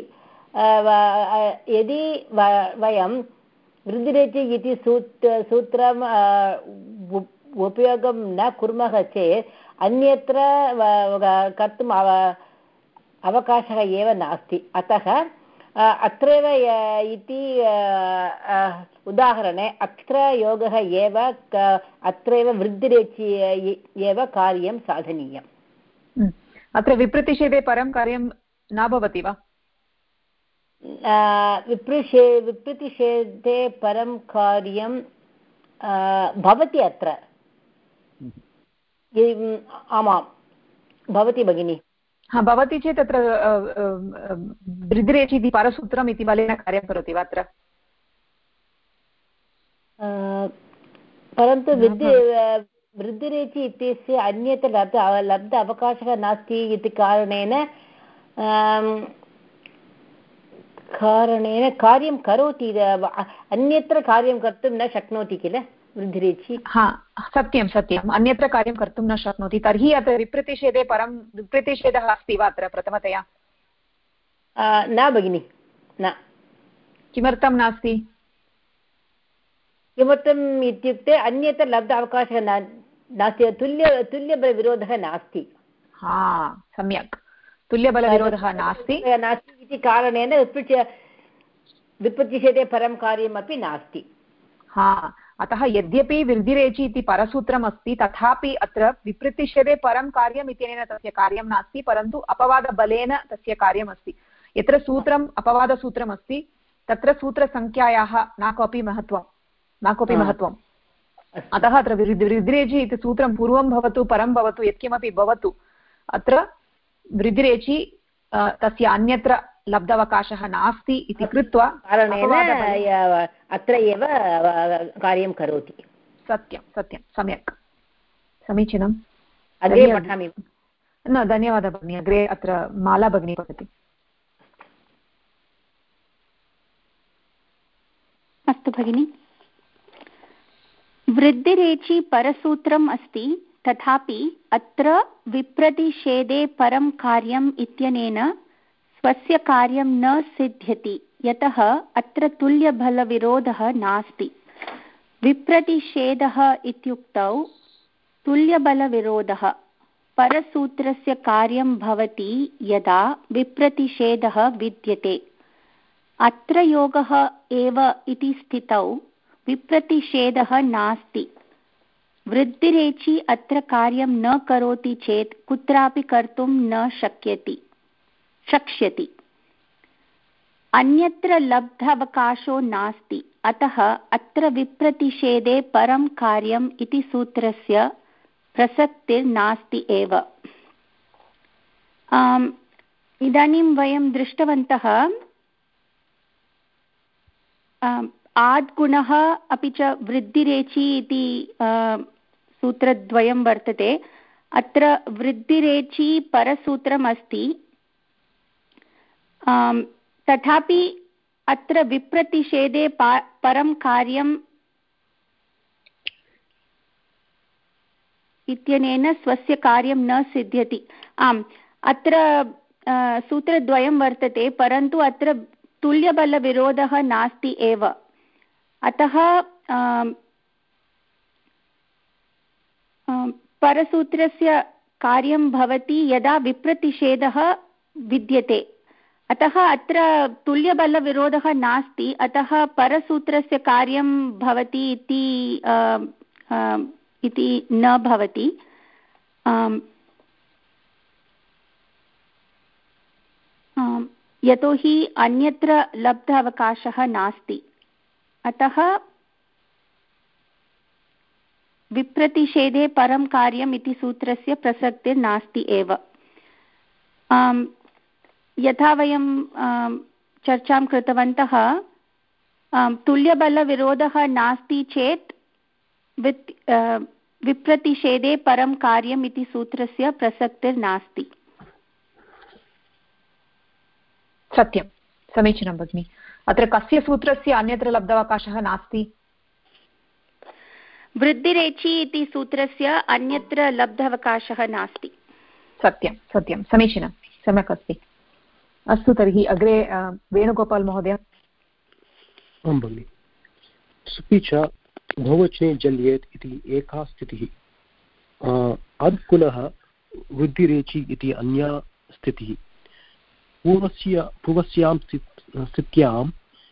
यदि वयं वृद्धिरेचि इति सूत्रम् उपयोगं न कुर्मः चेत् अन्यत्र कर्तुम् अवकाशः एव नास्ति। अतः अत्रैव इति उदाहरणे अत्र योगः एव, अत्रैव वृद्धिरेचि एव कार्यं साधनीयम्। अत्र विप्रतिषेधे परं कार्यं न भवति वा? विप्रतिषेधे परं कार्यं भवति अत्र। आमां भवति भगिनि। हा, भवति चेत् अत्र वृद्धिरेचि इति परसूत्रम् इति बलेन कार्यं करोति वा अत्र? परन्तु वृद्धिरेचि इत्यस्य अन्यत्र लब्ध अवकाशः नास्ति इति कारणेन कारणेन कार्यं करोति, अन्यत्र कार्यं कर्तुं न शक्नोति किल वृद्धिरेचि। हा सत्यं सत्यम्, अन्यत्र कार्यं कर्तुं न शक्नोति। तर्हि अत्र विप्रतिषेधे परं विप्रतिषेधः अस्ति वा अत्र प्रथमतया? न भगिनि, न। किमर्थं नास्ति? किमर्थम् इत्युक्ते अन्यत्र लब्ध अवकाशः नास्ति, तुल्यबलविरोधः नास्ति। हा सम्यक्, तुल्यबलविरोधः नास्ति इति कारणेन विप्रतिषेधे परं कार्यमपि नास्ति। हा, अतः यद्यपि वृद्धिरेचि इति परसूत्रम् अस्ति तथापि अत्र विप्रतिषेधे परं कार्यम् इत्यनेन तस्य कार्यं नास्ति, परन्तु अपवादबलेन तस्य कार्यमस्ति। यत्र सूत्रम् अपवादसूत्रम् अस्ति तत्र सूत्रसङ्ख्यायाः न कोऽपि महत्त्वम्। अतः अत्र वृद्धिरेचि इति सूत्रं पूर्वं भवतु परं भवतु यत्किमपि भवतु, अत्र वृद्धिरेचि तस्य अन्यत्र लब्धावकाशः नास्ति इति कृत्वा कारणेन अत्र एव कार्यं करोति। सत्यं सत्यं, सम्यक्, समीचीनम्। अग्रे पठामि न, धन्यवादः भगिनी। अग्रे अत्र माला भगिनी पठति। अस्तु भगिनि। वृद्धिरेचि परसूत्रम् अस्ति, तथापि अत्र विप्रतिषेधे परं कार्यम् इत्यनेन स्वस्य कार्यं न सिद्ध्यति, यतः अत्र तुल्यबलविरोधः नास्ति। विप्रतिषेधः इत्युक्तौ तुल्यबलविरोधः परसूत्रस्य कार्यं भवति यदा विप्रतिषेधः विद्यते। अत्र योगः एव इति स्थितौ विप्रतिषेधः नास्ति। वृद्धिरेचि अत्र कार्यं न करोति चेत् कुत्रापि कर्तुं न शक्ष्यति। अन्यत्र लब्धावकाशो नास्ति, अतः अत्र विप्रतिषेधे परं कार्यम् इति सूत्रस्य प्रसक्तिर्नास्ति एव। इदानीं वयं दृष्टवन्तः आद्गुणः अपि च वृद्धिरेचि इति सूत्रद्वयं वर्तते। अत्र वृद्धिरेचि परसूत्रम् अस्ति, तथापि अत्र विप्रतिषेधे परं कार्यम् इत्यनेन स्वस्य कार्यं न सिद्ध्यति। आम्, अत्र सूत्रद्वयं वर्तते, परन्तु अत्र तुल्यबलविरोधः नास्ति एव। अतः परसूत्रस्य कार्यं भवति यदा विप्रतिषेधः विद्यते। अतः अत्र तुल्यबलविरोधः नास्ति, अतः परसूत्रस्य कार्यं भवति इति न भवति। यतोहि अन्यत्र लब्ध अवकाशः नास्ति, अतः विप्रतिषेधे परं कार्यम् इति सूत्रस्य प्रसक्तिर्नास्ति एव। यथा वयं चर्चां कृतवन्तः, तुल्यबलविरोधः नास्ति चेत् विप्रतिषेधे परं कार्यम् इति सूत्रस्य प्रसक्तिर्नास्ति। सत्यं, समीचीनं भगिनि। अत्र कस्य सूत्रस्य अन्यत्र लब्धावकाशः नास्ति? वृद्धिरेचि इति सूत्रस्य अन्यत्र लब्धावकाशः नास्ति। सत्यं सत्यं, समीचीनं, सम्यक् अस्ति। अस्तु, तर्हि अग्रे वेणुगोपाल् महोदय। आं भगिनि। सुपि च बहुवचने जल्येत् इति एका स्थितिः, अद्गुणः वृद्धिरेचि इति अन्या स्थितिः। पूर्वस्यां स्थित्यां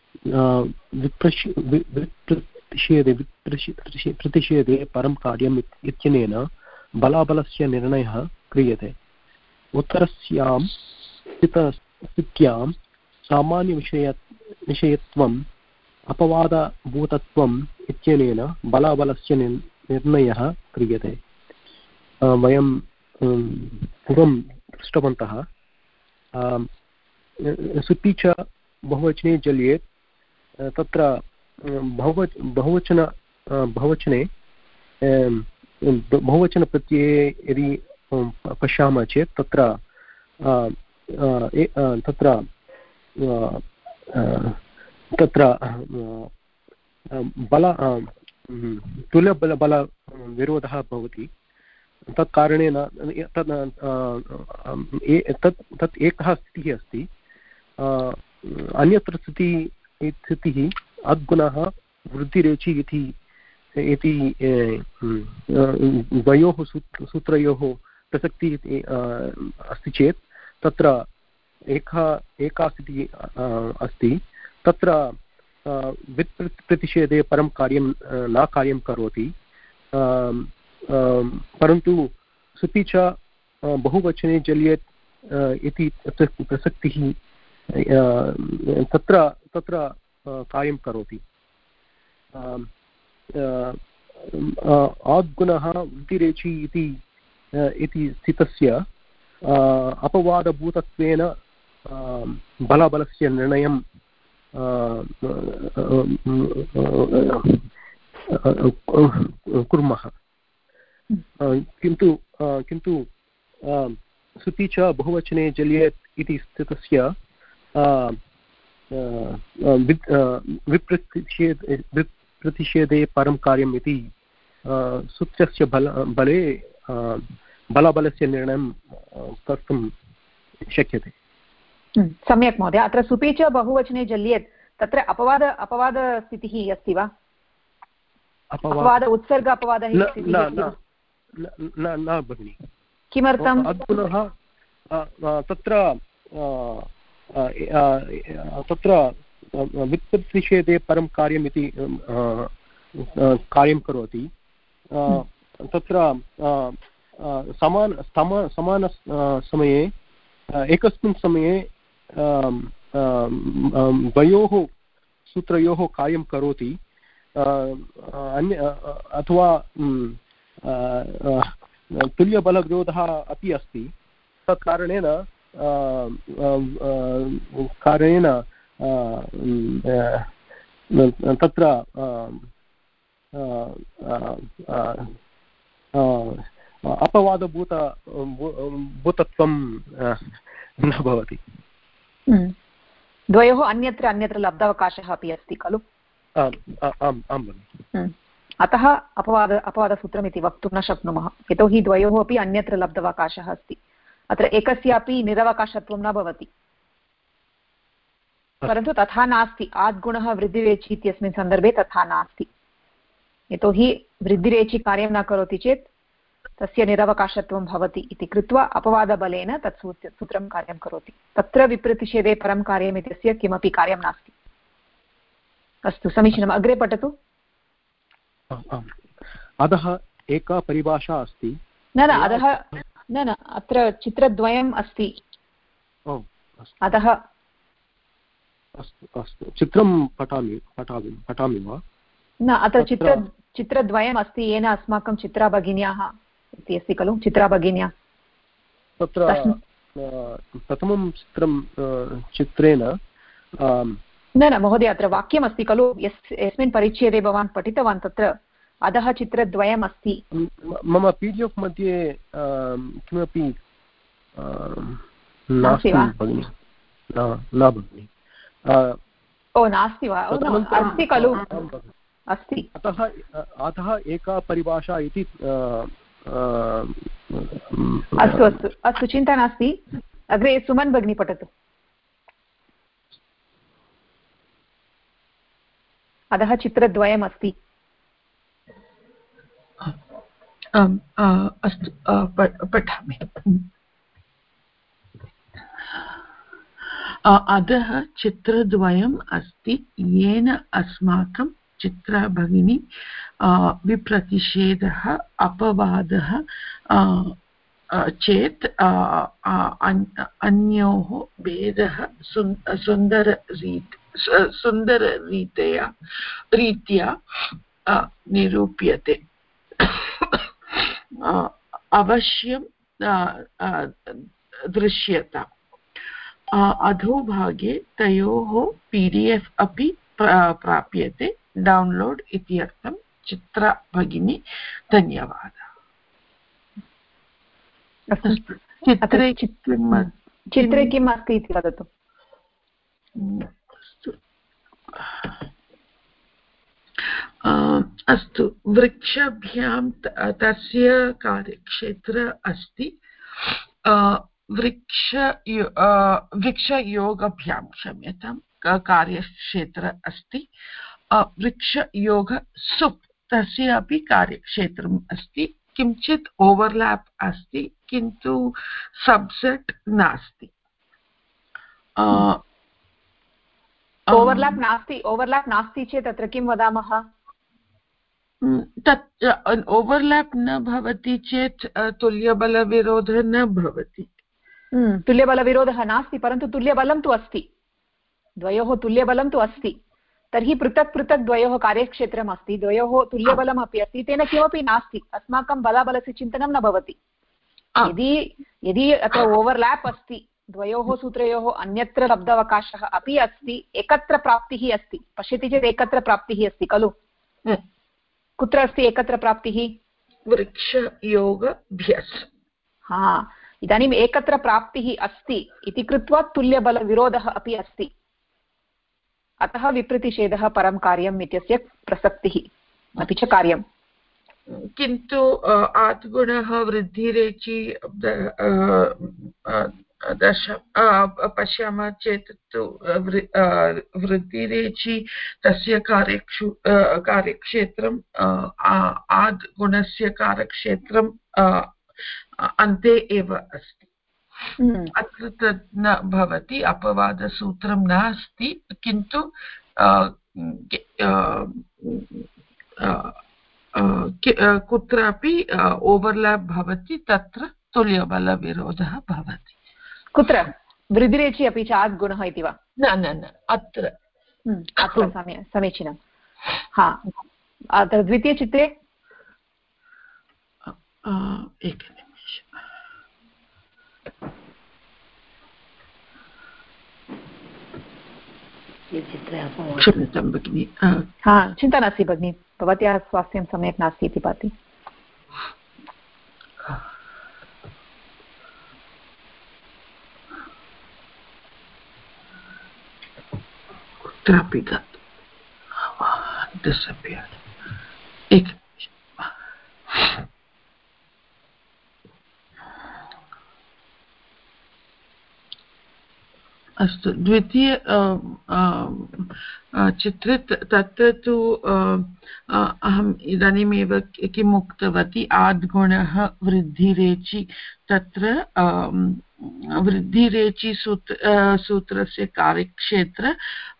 प्रतिषेधे परं कार्यम् इत्यनेन बलाबलस्य निर्णयः क्रियते। उत्तरस्यां स्थित्यां सामान्यविषयत्वम् अपवादभूतत्वम् इत्यनेन बलाबलस्य निर्णयः क्रियते। वयं पूर्वं दृष्टवन्तः सुपि च बहुवचने जल्येत्, तत्र बहुवचने बहुवचनप्रत्यये यदि पश्यामः चेत् तत्र तत्र तुल्यबलविरोधः भवति। तत् कारणेन तत् एकः स्थितिः अस्ति। अन्यत्र स्थितिः अद्गुणः वृद्धिरेचि इति द्वयोः सूत्रयोः प्रसक्तिः अस्ति चेत् तत्र एका स्थितिः अस्ति। तत्र विप्रतिषेधे परं कार्यं न कार्यं करोति, परन्तु सुपि च बहुवचने जल्येत् इति प्रसक्तिः तत्र कार्यं करोति। आद्गुणः वृद्धिरेचि इति स्थितस्य अपवादभूतत्वेन बलाबलस्य निर्णयं कुर्मः। किन्तु सुति च बहुवचने जल्येत् इति स्थितस्य विप्रतिषेधे परं कार्यम् इति सूत्रस्य बले बलाबलस्य निर्णयं कर्तुं शक्यते। सम्यक् महोदय। अत्र सुपि च बहुवचने जल्येत् तत्र अपवादस्थितिः अस्ति वा? अपवाद उत्सर्ग अपवादः न भगिनि। किमर्थम्? अद्गुणः तत्र विप्रतिषेधे परं कार्यम् इति कार्यं करोति। तत्र समान समये एकस्मिन् समये द्वयोः सूत्रयोः कार्यं करोति, अथवा तुल्यबलविरोधः अपि अस्ति। तत् कारणेन तत्र अपवादभूतत्वं न भवति। द्वयोः अन्यत्र लब्धावकाशः अपि अस्ति खलु? आम् भगिनि। अतः अपवादसूत्रम् इति वक्तुं न शक्नुमः, यतोहि द्वयोः अपि अन्यत्र लब्धावकाशः अस्ति। अत्र एकस्यापि निरवकाशत्वं न भवति। परन्तु तथा नास्ति। आद्गुणः वृद्धिरेचि इत्यस्मिन् सन्दर्भे तथा नास्ति, यतोहि वृद्धिरेचि कार्यं न करोति चेत् तस्य निरवकाशत्वं भवति इति कृत्वा अपवादबलेन तत् सूत्रं कार्यं करोति। तत्र विप्रतिषेधे परं कार्यम् इत्यस्य किमपि कार्यं नास्ति। अस्तु, समीचीनम्। अग्रे पठतु। अधः एका परिभाषा अस्ति। न अधः न अत्र चित्रद्वयम् अस्ति। अधः अस्तु चित्रं पठामि वा? न, अत्र चित्रद्वयम् अस्ति येन अस्माकं चित्रा भगिन्याः इति अस्ति खलु? चित्रा भगिन्या तत्र प्रथमं चित्रेण न महोदय, अत्र वाक्यमस्ति खलु यस्मिन् परिच्छेदे भवान् पठितवान्, तत्र अधः चित्रद्वयम् अस्ति। मम PDF मध्ये किमपि नास्ति वा? न भगिनि। ओ नास्ति वा? अस्ति खलु, अस्ति। अतः एका परिभाषा इति अस्तु, चिन्ता नास्ति। अग्रे सुमन् भगिनी पठतु। अधः चित्रद्वयम् अस्ति। अस्तु, पठामि। अधः चित्रद्वयम् अस्ति येन अस्माकं चित्रा भगिनी विप्रतिषेधः अपवादः चेत् अन्योः भेदः सुन्दररीत्या निरूप्यते। अवश्यं दृश्यता। अधोभागे तयोः PDF अपि प्राप्यते। डौन्लोड् इत्यर्थं चित्रा भगिनी धन्यवादः। चित्रे किम् अस्ति इति वदतु। अस्तु वृक्षभ्यां तस्य कार्यक्षेत्र अस्ति वृक्षयोगभ्यां क्षम्यतां कार्यक्षेत्र अस्ति वृक्षयोग सुप् तस्य अपि कार्यक्षेत्रम् अस्ति किञ्चित् ओवर्लाप् अस्ति किन्तु सबसेट् नास्ति ओवर्लाप् नास्ति चेत् तत्र किं वदामः तत् ओवर्लाप् न भवति चेत् तुल्यबलविरोधः न भवति तुल्यबलविरोधः नास्ति परन्तु तुल्यबलं तु अस्ति द्वयोः तुल्यबलं तु अस्ति तर्हि पृथक् पृथक् द्वयोः कार्यक्षेत्रम् अस्ति द्वयोः तुल्यबलम् अपि अस्ति तेन किमपि नास्ति अस्माकं बलाबलस्य चिन्तनं न भवति यदि अत्र ओवर्लाप् अस्ति द्वयोः सूत्रयोः अन्यत्र लब्धावकाशः अपि अस्ति एकत्र प्राप्तिः अस्ति पश्यति चेत् एकत्र प्राप्तिः अस्ति खलु कुत्र अस्ति एकत्र प्राप्तिः वृक्षयोगभ्यस् इदानीम् एकत्र प्राप्तिः अस्ति इति कृत्वा तुल्यबलविरोधः अपि अस्ति अतः विप्रतिषेधः परं कार्यम् इत्यस्य प्रसक्तिः अपि च कार्यम् किन्तु आत्गुणः वृद्धिरेचि पश्यामः चेत् तु वृद्धिरेचि तस्य कार्यक्षेत्रम् आद्गुणस्य कार्यक्षेत्रम् अन्ते एव अस्ति अत्र तद् न भवति अपवादसूत्रं नास्ति किन्तु कुत्रापि ओवर्लाप् भवति तत्र तुल्यबलविरोधः भवति कुत्र वृद्धिरेचि अपि च आद्गुणः इति वा न अत्र समीचीनं अत्र द्वितीयचित्रे क्षम्यतां भगिनि चिन्ता नास्ति भगिनि भवत्याः स्वास्थ्यं सम्यक् नास्ति इति भाति कुत्रापि एक अस्तु द्वितीय चित्रे तत्र तु अहम् इदानीमेव किम् उक्तवती आद्गुणः वृद्धिरेचि तत्र वृद्धिरेचि सूत्रस्य कार्यक्षेत्र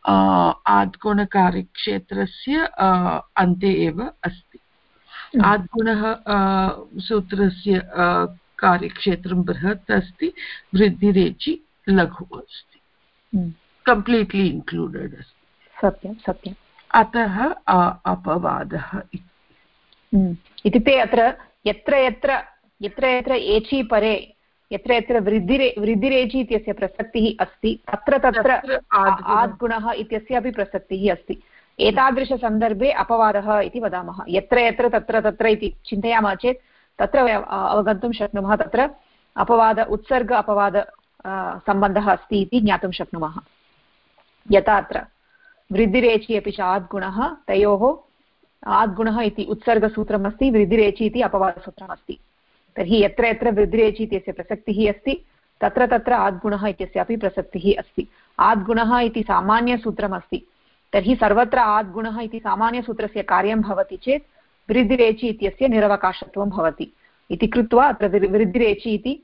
आद्गुणकार्यक्षेत्रस्य अन्ते एव अस्ति आद्गुणः सूत्रस्य कार्यक्षेत्रं बृहत् अस्ति वृद्धिरेचि लघु अस्ति completely included सत्यम् अतः अपवादः इत्युक्ते अत्र यत्र यत्र एचि परे यत्र वृद्धिरेचि इत्यस्य प्रसक्तिः अस्ति तत्र आद्गुणः इत्यस्यापि प्रसक्तिः अस्ति एतादृशसन्दर्भे अपवादः इति वदामः यत्र तत्र इति चिन्तयामः चेत् तत्र अवगन्तुं शक्नुमः तत्र अपवाद उत्सर्ग अपवाद सम्बन्धः अस्ति इति ज्ञातुं शक्नुमः यथा अत्र वृद्धिरेचि अपि च आद्गुणः तयोः आद्गुणः इति उत्सर्गसूत्रम् अस्ति वृद्धिरेचि इति अपवादसूत्रम् अस्ति तर्हि यत्र वृद्धिरेचि इत्यस्य प्रसक्तिः अस्ति तत्र आद्गुणः इत्यस्यापि प्रसक्तिः अस्ति आद्गुणः इति सामान्यसूत्रम् अस्ति तर्हि सर्वत्र आद्गुणः इति सामान्यसूत्रस्य कार्यं भवति चेत् वृद्धिरेचि इत्यस्य निरवकाशत्वं भवति इति कृत्वा अत्र वृद्धिरेचि इति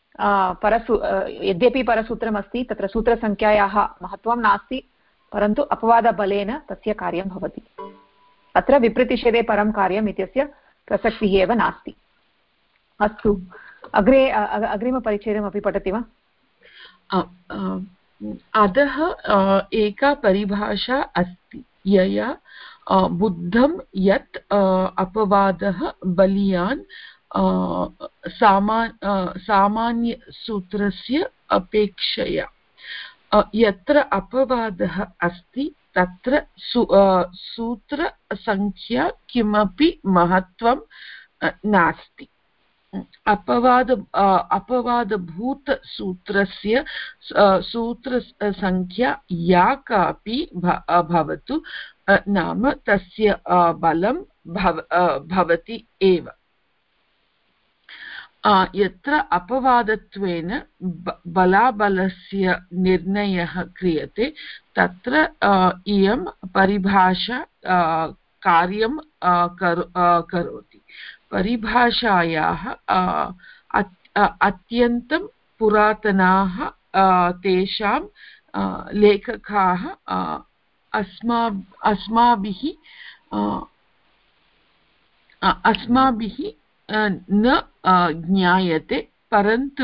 यद्यपि परसूत्रमस्ति तत्र सूत्रसङ्ख्यायाः महत्त्वं नास्ति परन्तु अपवादबलेन तस्य कार्यं भवति अत्र विप्रतिषेधे परं कार्यम् इत्यस्य प्रसक्तिः एव नास्ति अस्तु अग्रिमपरिच्छेदमपि पठति वा अधः एका परिभाषा अस्ति यया बुद्धं यत् अपवादः बलीयान् सामान्यसूत्रस्य अपेक्षया यत्र अपवादः अस्ति तत्र सूत्रसङ्ख्या किमपि महत्त्वं नास्ति अपवादभूतसूत्रस्य सूत्रसङ्ख्या या कापि भवतु नाम तस्य बलं भवति एव। यत्र अपवादत्वेन बलाबलस्य निर्णयः क्रियते तत्र इयं परिभाषा कार्यं करोति। परिभाषायाः अत्यन्तं पुरातनाः तेषां लेखकाः अस्माभिः न ज्ञायते, परन्तु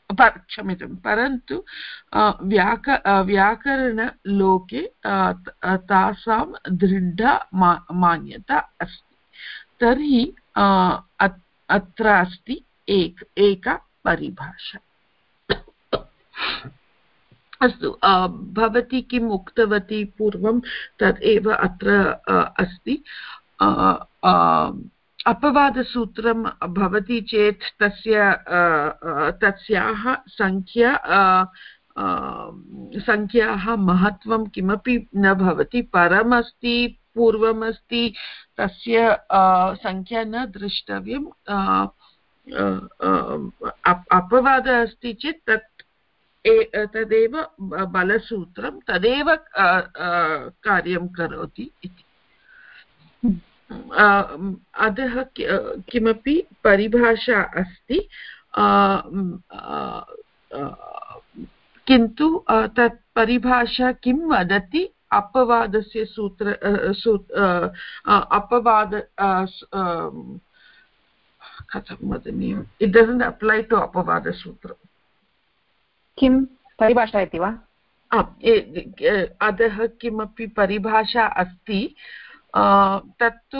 व्याकरणलोके तासां दृढा मान्यता अस्ति। तर्हि अत्र अस्ति एका परिभाषा। अस्तु, भवती किम् उक्तवती पूर्वं तदेव अत्र अस्ति। अपवादसूत्रं भवति चेत् तस्याः संख्याः महत्वं किमपि न भवति। परमस्ति, पूर्वमस्ति, तस्य संख्या न द्रष्टव्यं। अपवादः अस्ति चेत् तदेव बलसूत्रं, तदेव कार्यं करोति इति। अधः किमपि परिभाषा अस्ति, किन्तु तत् परिभाषा किं वदति? अपवादस्य अपवाद कथं वदनीयम्? इट् डजन्ट् अप्लै टु अपवादसूत्रम्। किं परिभाषा इति वा? अधः किमपि परिभाषा अस्ति, तत्तु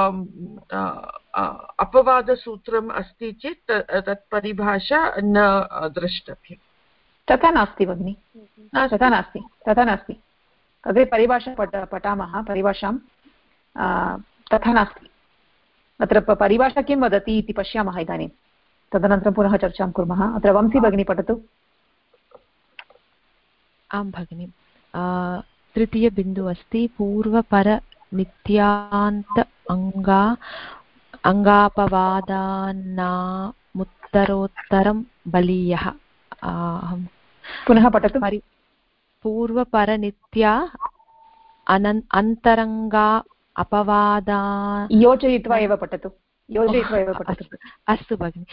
अपवादसूत्रम् अस्ति चेत् तत् परिभाषा न द्रष्टव्यम्। तथा नास्ति भगिनि, तथा नास्ति। अग्रे परिभाषा पठामः। परिभाषां तथा नास्ति। अत्र परिभाषा किं वदति इति पश्यामः इदानीं, तदनन्तरं पुनः चर्चां कुर्मः। अत्र वंशी भगिनी पठतु। आं भगिनि, तृतीयबिन्दुः अस्ति पूर्वपरनित्यान्त अङ्गापवादानामुत्तरोत्तरं बलीयः। पुनः पठतु। पूर्वपरनित्या अन्तरङ्गा अपवादा योजयित्वा एव पठतु। अस्तु भगिनि।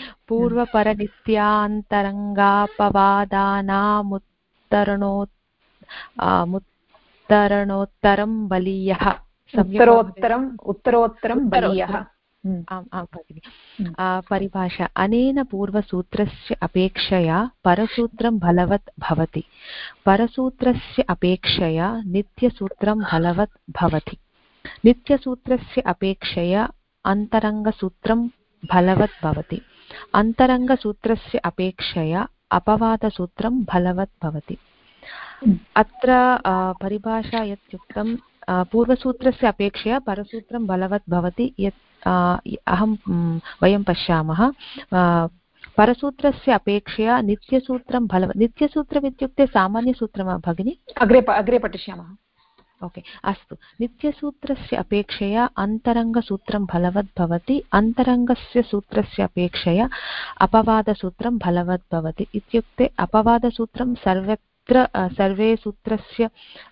पूर्वपरनित्यान्तरङ्गापवादानामुत्तरणोत्तरं बलीयः। उत्तरोत्तरं बलीयः। आं भगिनि। परिभाषा: अनेन पूर्वसूत्रस्य अपेक्षया परसूत्रं बलवत् भवति। परसूत्रस्य अपेक्षया नित्यसूत्रं बलवत् भवति। नित्यसूत्रस्य अपेक्षया अन्तरङ्गसूत्रं बलवत् भवति। अन्तरङ्गसूत्रस्य अपेक्षया अपवादसूत्रं बलवत् भवति। अत्र परिभाषा यत्युक्तं पूर्वसूत्रस्य अपेक्षया परसूत्रं बलवत् भवति यत् वयं पश्यामः। परसूत्रस्य अपेक्षया नित्यसूत्रं बलवत्। नित्यसूत्रम् इत्युक्ते सामान्यसूत्रं वा भगिनि? अग्रे पठिष्यामः। ओके, अस्तु। नित्यसूत्रस्य अपेक्षया अन्तरङ्गसूत्रं बलवत् भवति। अन्तरङ्गस्य सूत्रस्य अपेक्षया अपवादसूत्रं बलवत् भवति। इत्युक्ते अपवादसूत्रं सर्वे सूत्रस्य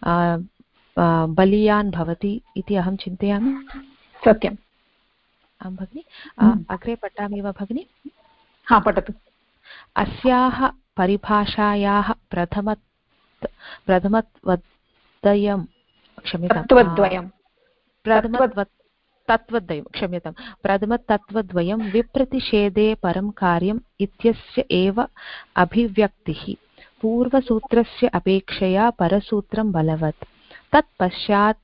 बलीयान् भवति इति अहं चिन्तयामि। सत्यम्। आं भगिनि, अग्रे पठामि वा भगिनि? हा, पठतु। अस्याः परिभाषायाः प्रथमत्वद्वयं प्रथमतत्त्वद्वयं विप्रतिषेधे परं कार्यम् इत्यस्य एव अभिव्यक्तिः। पूर्वसूत्रस्य अपेक्षया परसूत्रं बलवत्। तत्पश्चात्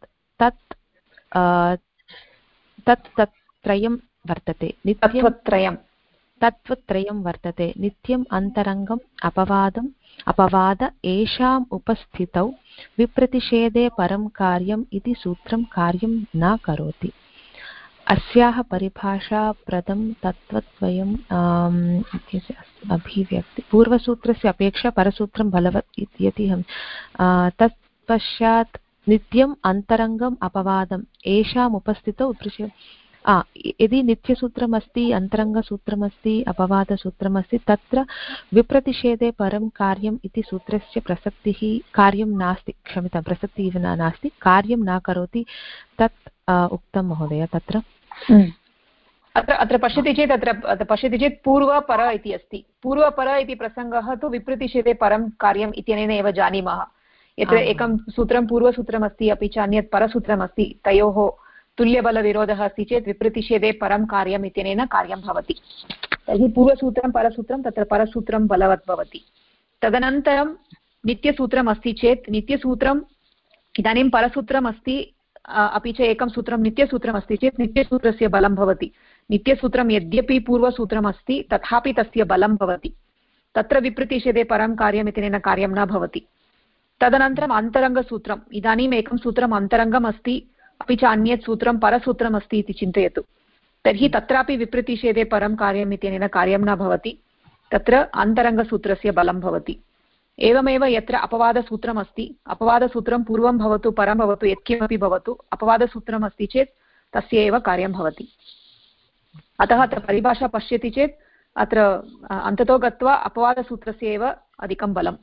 तत्त्रयं वर्तते। तत्त्वत्रयं वर्तते। नित्यम् अन्तरङ्गम् अपवाद येषाम् उपस्थितौ विप्रतिषेधे परं कार्यम् इति सूत्रं कार्यं न करोति। अस्याः परिभाषाप्रदं तत्त्वद्वयम् इत्यस्य अभिव्यक्ति पूर्वसूत्रस्य अपेक्षा परसूत्रं बलवत् इति तत्पश्चात् नित्यम् अन्तरङ्गम् अपवादम् येषामुपस्थितौ उपृश्य यदि नित्यसूत्रमस्ति अन्तरङ्गसूत्रमस्ति अपवादसूत्रमस्ति तत्र विप्रतिषेधे परं कार्यम् इति सूत्रस्य प्रसक्तिः कार्यं नास्ति क्षम्यतां प्रसक्तिः नास्ति कार्यं न करोति तत् उक्तं महोदय तत्र अत्र पश्यति चेत् अत्र पश्यति चेत् पूर्वपर इति अस्ति पूर्वपर इति प्रसङ्गः तु विप्रतिषेधे परं कार्यम् इत्यनेन एव जानीमः यत्र एकं सूत्रं पूर्वसूत्रमस्ति अपि च अन्यत् परसूत्रमस्ति तयोः तुल्यबलविरोधः अस्ति चेत् विप्रतिषेधे परं कार्यम् इत्यनेन कार्यं भवति तर्हि पूर्वसूत्रं परसूत्रं तत्र परसूत्रं बलवत् भवति तदनन्तरं नित्यसूत्रम् अस्ति चेत् नित्यसूत्रम् इदानीं परसूत्रम् अस्ति अपि च एकं सूत्रं नित्यसूत्रम् अस्ति चेत् नित्यसूत्रस्य बलं भवति नित्यसूत्रं यद्यपि पूर्वसूत्रम् अस्ति तथापि तस्य बलं भवति तत्र विप्रतिषेधे परं कार्यम् इत्यनेन कार्यं न भवति तदनन्तरम् अन्तरङ्गसूत्रम् इदानीम् एकं सूत्रम् अन्तरङ्गम् अस्ति अपि च अन्यत् सूत्रं परसूत्रम् अस्ति इति चिन्तयतु तर्हि तत्रापि विप्रतिषेधे परं कार्यम् इत्यनेन कार्यं न भवति तत्र अन्तरङ्गसूत्रस्य बलं भवति एवमेव यत्र अपवादसूत्रम् अस्ति अपवादसूत्रं पूर्वं भवतु परं भवतु यत्किमपि भवतु अपवादसूत्रम् अस्ति चेत् तस्य एव कार्यं भवति अतः अत्र परिभाषा पश्यति चेत् अत्र अन्ततो गत्वा अपवादसूत्रस्य एव अधिकं बलम्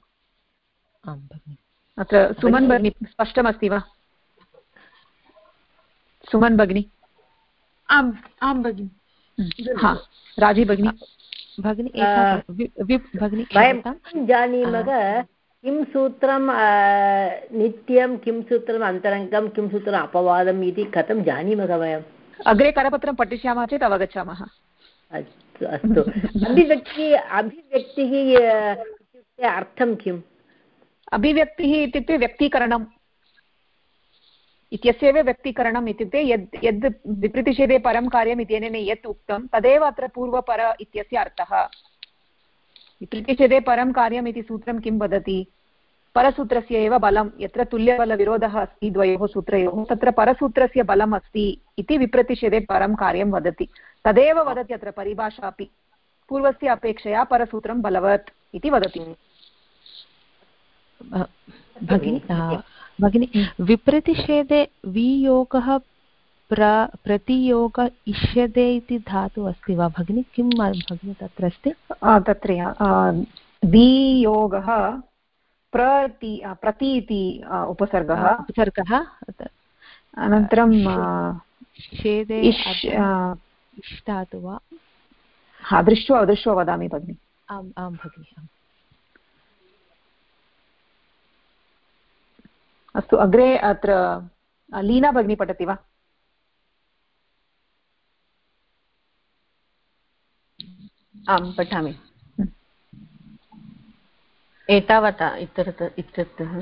अत्र सुमन् भगिनी स्पष्टमस्ति वा सुमन् भगिनी आम् आं भगिनि हा राजी भगिनी भगिनी वयं जानीमः किं सूत्रं नित्यं किं सूत्रम् अन्तरङ्गं किं सूत्रम् अपवादम् इति कथं जानीमः वयम् अग्रे करपत्रं पठिष्यामः चेत् अवगच्छामः अस्तु अस्तु अभिव्यक्तिः इत्युक्ते अर्थं किम् अभिव्यक्तिः इत्युक्ते व्यक्तीकरणम् इत्यस्यैव व्यक्तीकरणम् इत्युक्ते यद् विप्रतिषेधे परं कार्यम् इत्यनेन यत् उक्तं तदेव अत्र पूर्वपर इत्यस्य अर्थः विप्रतिषेधे परं कार्यम् इति सूत्रं किं वदति परसूत्रस्य एव बलं यत्र तुल्यबलविरोधः अस्ति द्वयोः सूत्रयोः तत्र परसूत्रस्य बलम् अस्ति इति विप्रतिषेधे परं कार्यं वदति तदेव वदति अत्र परिभाषा अपि पूर्वस्य अपेक्षया परसूत्रं बलवत् इति वदति भगिनी विप्रतिषेधे वियोगः प्रतियोग इष्यते इति धातु अस्ति वा भगिनी किं भगिनी तत्र अस्ति तत्र वियोगः प्रति इति उपसर्गः अनन्तरं छेदे इष्टातु वा दृष्ट्वा वदामि भगिनि आम् आं भगिनि अस्तु अग्रे अत्र लीना भगिनी पठति वा आं पठामि एतावता इत्यर्थः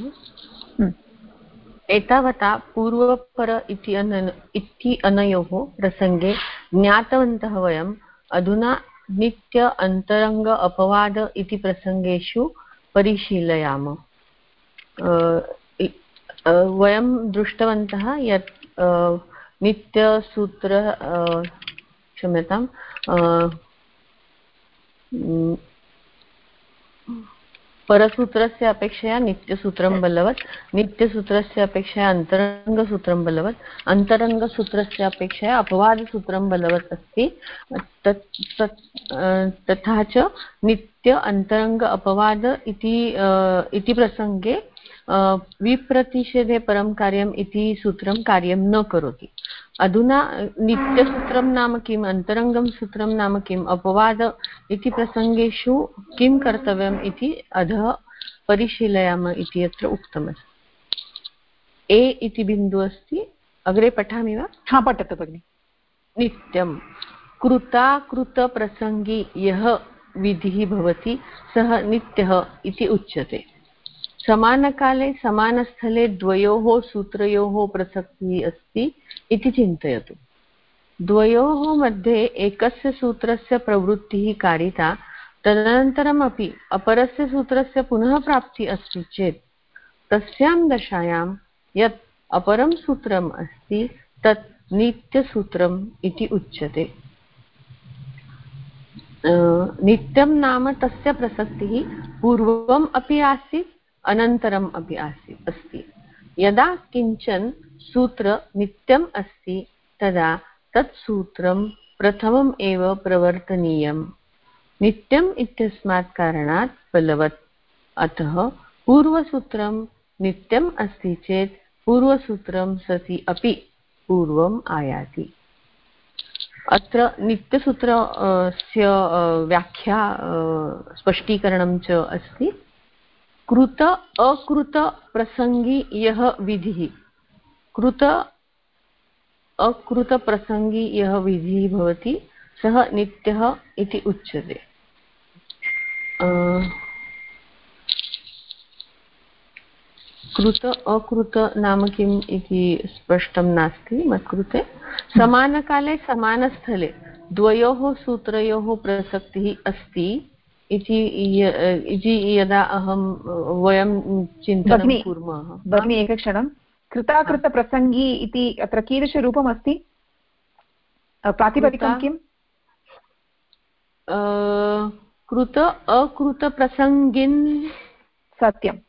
एतावता पूर्वपर इति अनयोः प्रसङ्गे ज्ञातवन्तः वयम् अधुना नित्य अन्तरङ्ग अपवाद इति प्रसङ्गेषु परिशीलयामः वयं दृष्टवन्तः यत् नित्यसूत्र क्षम्यतां परसूत्रस्य अपेक्षया नित्यसूत्रं बलवत् नित्यसूत्रस्य अपेक्षया अन्तरङ्गसूत्रं बलवत् अन्तरङ्गसूत्रस्य अपेक्षया अपवादसूत्रं बलवत् अस्ति तथा च नित्य अन्तरङ्ग अपवाद इति प्रसङ्गे विप्रतिषेधे परं कार्यम् इति सूत्रं कार्यं न करोति अधुना नित्यसूत्रं नाम किम् अन्तरङ्गं सूत्रं नाम किम् अपवाद इति प्रसङ्गेषु किं कर्तव्यम् इति अधः परिशीलयामः इति अत्र उक्तमस्ति ए इति बिन्दुः अस्ति अग्रे पठामि वा हा पठतु भगिनि नित्यं कृताकृतप्रसङ्गी यः विधिः भवति सः नित्यः इति उच्यते समानकाले समानस्थले द्वयोः सूत्रयोः प्रसक्तिः अस्ति इति चिन्तयतु द्वयोः मध्ये एकस्य सूत्रस्य प्रवृत्तिः कारिता तदनन्तरमपि अपरस्य सूत्रस्य पुनः प्राप्तिः अस्ति चेत् तस्यां दशायां यत् अपरं सूत्रम् अस्ति तत् नित्यसूत्रम् इति उच्यते। नित्यं नाम तस्य प्रसक्तिः पूर्वम् अपि आसीत् अनन्तरम् अपि अस्ति। यदा किञ्चन सूत्र नित्यम् अस्ति तदा तत् सूत्रं प्रथमम् एव प्रवर्तनीयम्। नित्यम् इत्यस्मात् कारणात् बलवत्। अतः पूर्वसूत्रं नित्यम् अस्ति चेत् पूर्वसूत्रं सति अपि पूर्वम् आयाति। अत्र नित्यसूत्रस्य व्याख्या स्पष्टीकरणं च अस्ति। कृत अकृत प्रसंगी यः विधिः, कृत अकृत प्रसंगी यः विधिः भवति सः नित्यः इति उच्यते। कृत अकृत नाम किम् इति स्पष्टं नास्ति मत्कृते। समानकाले समानस्थले द्वयोः सूत्रयोः प्रसक्तिः अस्ति इति यदा वयं चिन्तनं कुर्मः। भगिनी एकक्षणं, कृताकृतप्रसङ्गी इति अत्र कीदृशरूपम् अस्ति? प्रातिपदिकं किम्? कृत अकृतप्रसङ्गिन्। सत्यं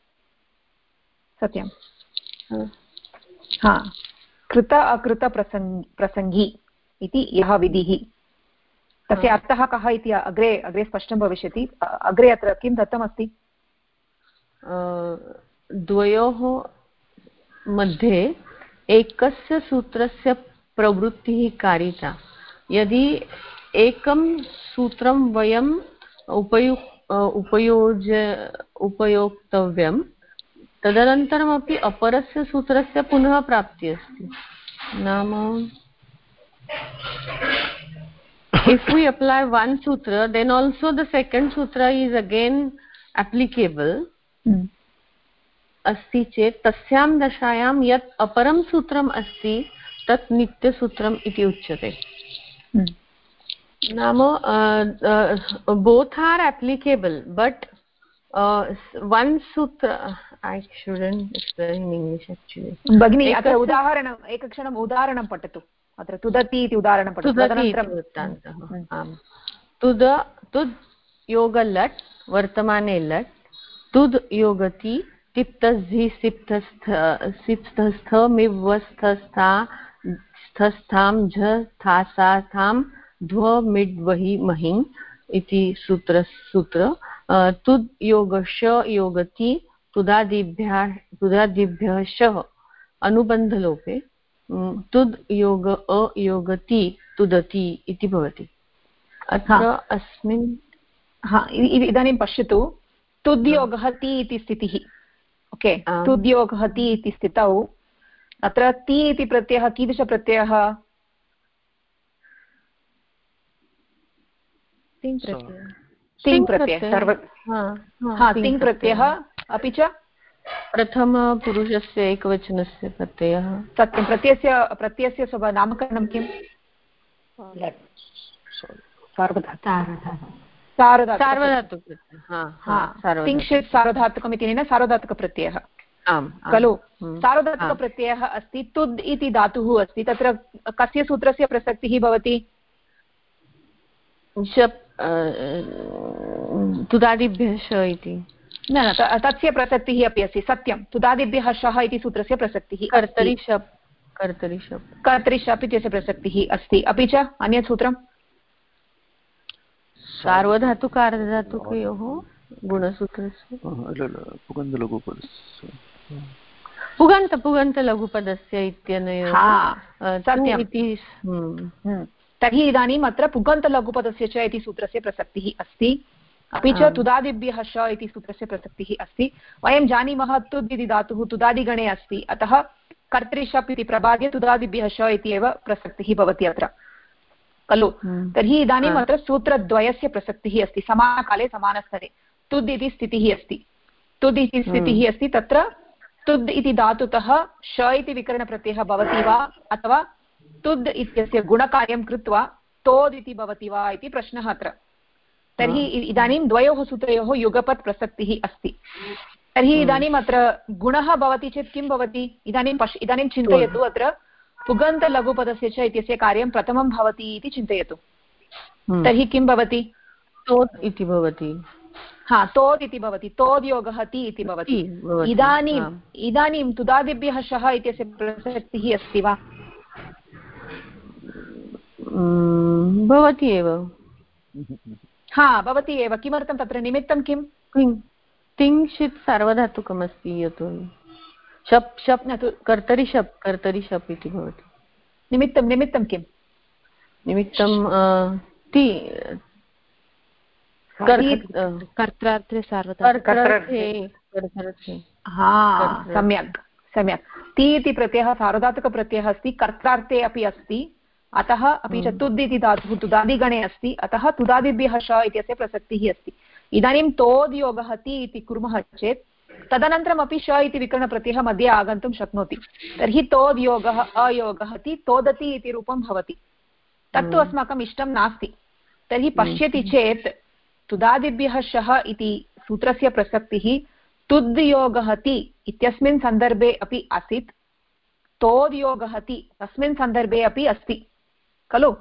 हा, कृत अकृतप्रसङ्गी इति यः विधिः तस्य अर्थः कः इति अग्रे स्पष्टं भविष्यति। अग्रे अत्र किं दत्तमस्ति? द्वयोः मध्ये एकस्य सूत्रस्य प्रवृत्तिः कारिता। यदि एकं सूत्रं वयं उपयोक्तव्यं तदनन्तरमपि अपरस्य सूत्रस्य पुनः प्राप्तिः अस्ति। नाम if we apply one sutra, then also the second sutra is again applicable. अस्ति चेत् तस्यां दशायां यत् अपरं सूत्रम् अस्ति तत् नित्यसूत्रम् इति उच्यते। नाम both are applicable, but one sutra I shouldn't explain in English actually. भगिनी अत्र उदाहरणम् एकक्षणम् उदाहरणं पठतु। अत्र तुदति इति उदाहरणं पठतु। तदनन्तरं तुद् योग लट् वर्तमाने लट्, तुद् योगति तिप्तस्थि सिप्तस्थ मिवस्थस्थां झ स्थासाथां ध्व मिड् वहि महिन् इति सूत्र। तुद् योगश योगति तुदादिभ्यः शः अनुबन्धलोपे तुद् योग अयोगति तुदति इति भवति। अत्र अस्मिन् इदानीं पश्यतु, तुद्योगः ति इति स्थितिः। ओके, तुद्योगः ति इति स्थितौ अत्र ति इति प्रत्ययः कीदृशप्रत्ययः? तिङ् प्रत्ययः, अपि च प्रथमपुरुषस्य एकवचनस्य प्रत्ययः। सत्यं। प्रत्ययस्य नामकरणं किम्? तिङ्क्षित् सार्वधातुकम् इति न सार्वधातुकप्रत्ययः खलु। सार्वधातुकप्रत्ययः अस्ति। तुद् इति धातुः अस्ति। तत्र कस्य सूत्रस्य प्रसक्तिः भवति? तुदादिभ्यः श इति न तस्य प्रसक्तिः अपि अस्ति। सत्यं, तुदादिभ्यः शः इति सूत्रस्य प्रसक्तिः। कर्तरि शप् इत्यस्य प्रसक्तिः अस्ति। अपि च अन्यत् सूत्रं सार्वधातुकार्धधातुकयोः गुणसूत्रस्य पुगन्तलघुपदस्य इत्यनयोः। तर्हि इदानीम् अत्र पुगन्तलघुपदस्य च इति सूत्रस्य प्रसक्तिः अस्ति। अपि च तुदादिभ्यः श इति सूत्रस्य प्रसक्तिः अस्ति। वयं जानीमः तुद् इति धातुः तुदादिगणे अस्ति, अतः कर्तृशप् इति प्रबाद्य तुदादिभ्यः श इति एव प्रसक्तिः भवति अत्र खलु। तर्हि इदानीम् अत्र सूत्रद्वयस्य प्रसक्तिः अस्ति समानकाले समानस्तरे। तुद् इति स्थितिः अस्ति। तत्र तुद् इति धातुतः श इति विकरणप्रत्ययः भवति वा अथवा तुद् इत्यस्य गुणकार्यं कृत्वा तोद् इति भवति वा इति प्रश्नः अत्र। तर्हि इदानीं द्वयोः सूत्रयोः युगपत् प्रसक्तिः अस्ति। तर्हि इदानीम् अत्र गुणः भवति चेत् किं भवति? इदानीं चिन्तयतु, अत्र पुगन्तलघुपदस्य च इत्यस्य कार्यं प्रथमं भवति इति चिन्तयतु। तर्हि किं भवति? तोद् इति भवति। हा, तोद् इति भवति, तोद्योगः ति इति भवति। इदानीं तुदादिभ्यः शः इत्यस्य प्रसक्तिः अस्ति वा? भवति एव। हा, भवति एव। किमर्थं? तत्र निमित्तं किं? तिङ्क्षित् सार्वधातुकमस्ति, यतोहि शप् शप् कर्तरि शप् इति भवति। निमित्तं किं? निमित्तं ति कर्त्रार्थे सार्वधातुके। सम्यक् सम्यक्। ति इति प्रत्ययः सार्वधातुकप्रत्ययः अस्ति, कर्त्रार्थे अपि अस्ति, अतः अपि च तुद् इति धातुः तुदादिगणे अस्ति, अतः तुदादिभ्यः श इत्यस्य प्रसक्तिः अस्ति। इदानीं तोद्योगः ति इति कुर्मः चेत् तदनन्तरमपि श इति विकरणप्रत्ययः मध्ये आगन्तुं शक्नोति। तर्हि तोद्योगः अयोगः ति तोदति इति रूपं भवति। तत्तु अस्माकम् इष्टं नास्ति। तर्हि पश्यति चेत् तुदादिभ्यः शः इति सूत्रस्य प्रसक्तिः तुद्योगः ति इत्यस्मिन् सन्दर्भे अपि आसीत्, तोद्योगः ति तस्मिन् सन्दर्भे अपि अस्ति खलु?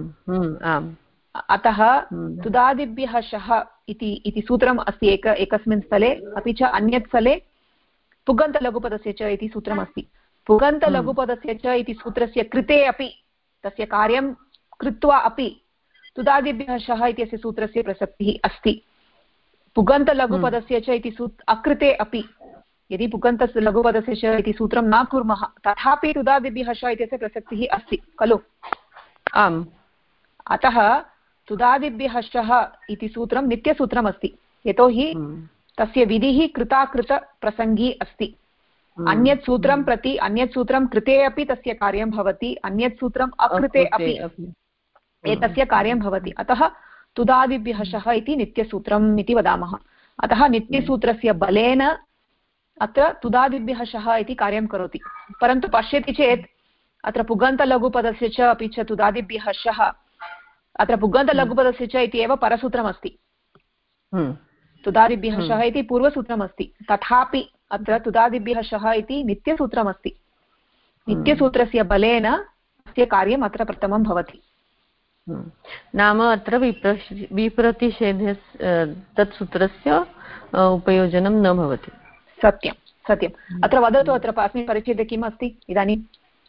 अतः तुदादिभ्यः शः इति सूत्रम् अस्ति एकस्मिन् स्थले, अपि च अन्यत् स्थले पुगन्तलघुपदस्य च इति सूत्रम् अस्ति। पुगन्तलघुपदस्य च इति सूत्रस्य कृते अपि, तस्य कार्यं कृत्वा अपि तुदादिभ्यः शः इत्यस्य सूत्रस्य प्रसक्तिः अस्ति। पुगन्तलघुपदस्य च इति अकृते अपि यदि पुगन्तलघुपदस्य च इति सूत्रं न कुर्मः तथापि तुदादिभ्यः श इत्यस्य प्रसक्तिः अस्ति खलु? आम्। अतः तुदादिभ्यः शः इति सूत्रं नित्यसूत्रम् अस्ति, यतोहि तस्य विधिः कृताकृतप्रसङ्गी अस्ति। अन्यत् सूत्रं प्रति अन्यत् सूत्रं कृते अपि तस्य कार्यं भवति, अन्यत् सूत्रम् अकृते अपि एतस्य कार्यं भवति। अतः तुदादिभ्यः शः इति नित्यसूत्रम् इति वदामः। अतः नित्यसूत्रस्य बलेन अत्र तुदादिभ्यः शः इति कार्यं करोति। परन्तु पश्यति चेत् अत्र पुगन्तलघुपदस्य च अपि च तुदादिभ्यः शः, अत्र पुगन्तलघुपदस्य च इति एव परसूत्रमस्ति, तुदादिभ्यः शः इति पूर्वसूत्रमस्ति, तथापि अत्र तुदादिभ्यः शः इति नित्यसूत्रमस्ति। नित्यसूत्रस्य बलेन अस्य कार्यम् अत्र प्रथमं भवति। नाम अत्र विप्रतिषेधे तत् सूत्रस्य उपयोजनं न भवति। सत्यं सत्यम्। अत्र वदतु, अत्र अस्मिन् परिच्छेदे किम् अस्ति इदानीम्?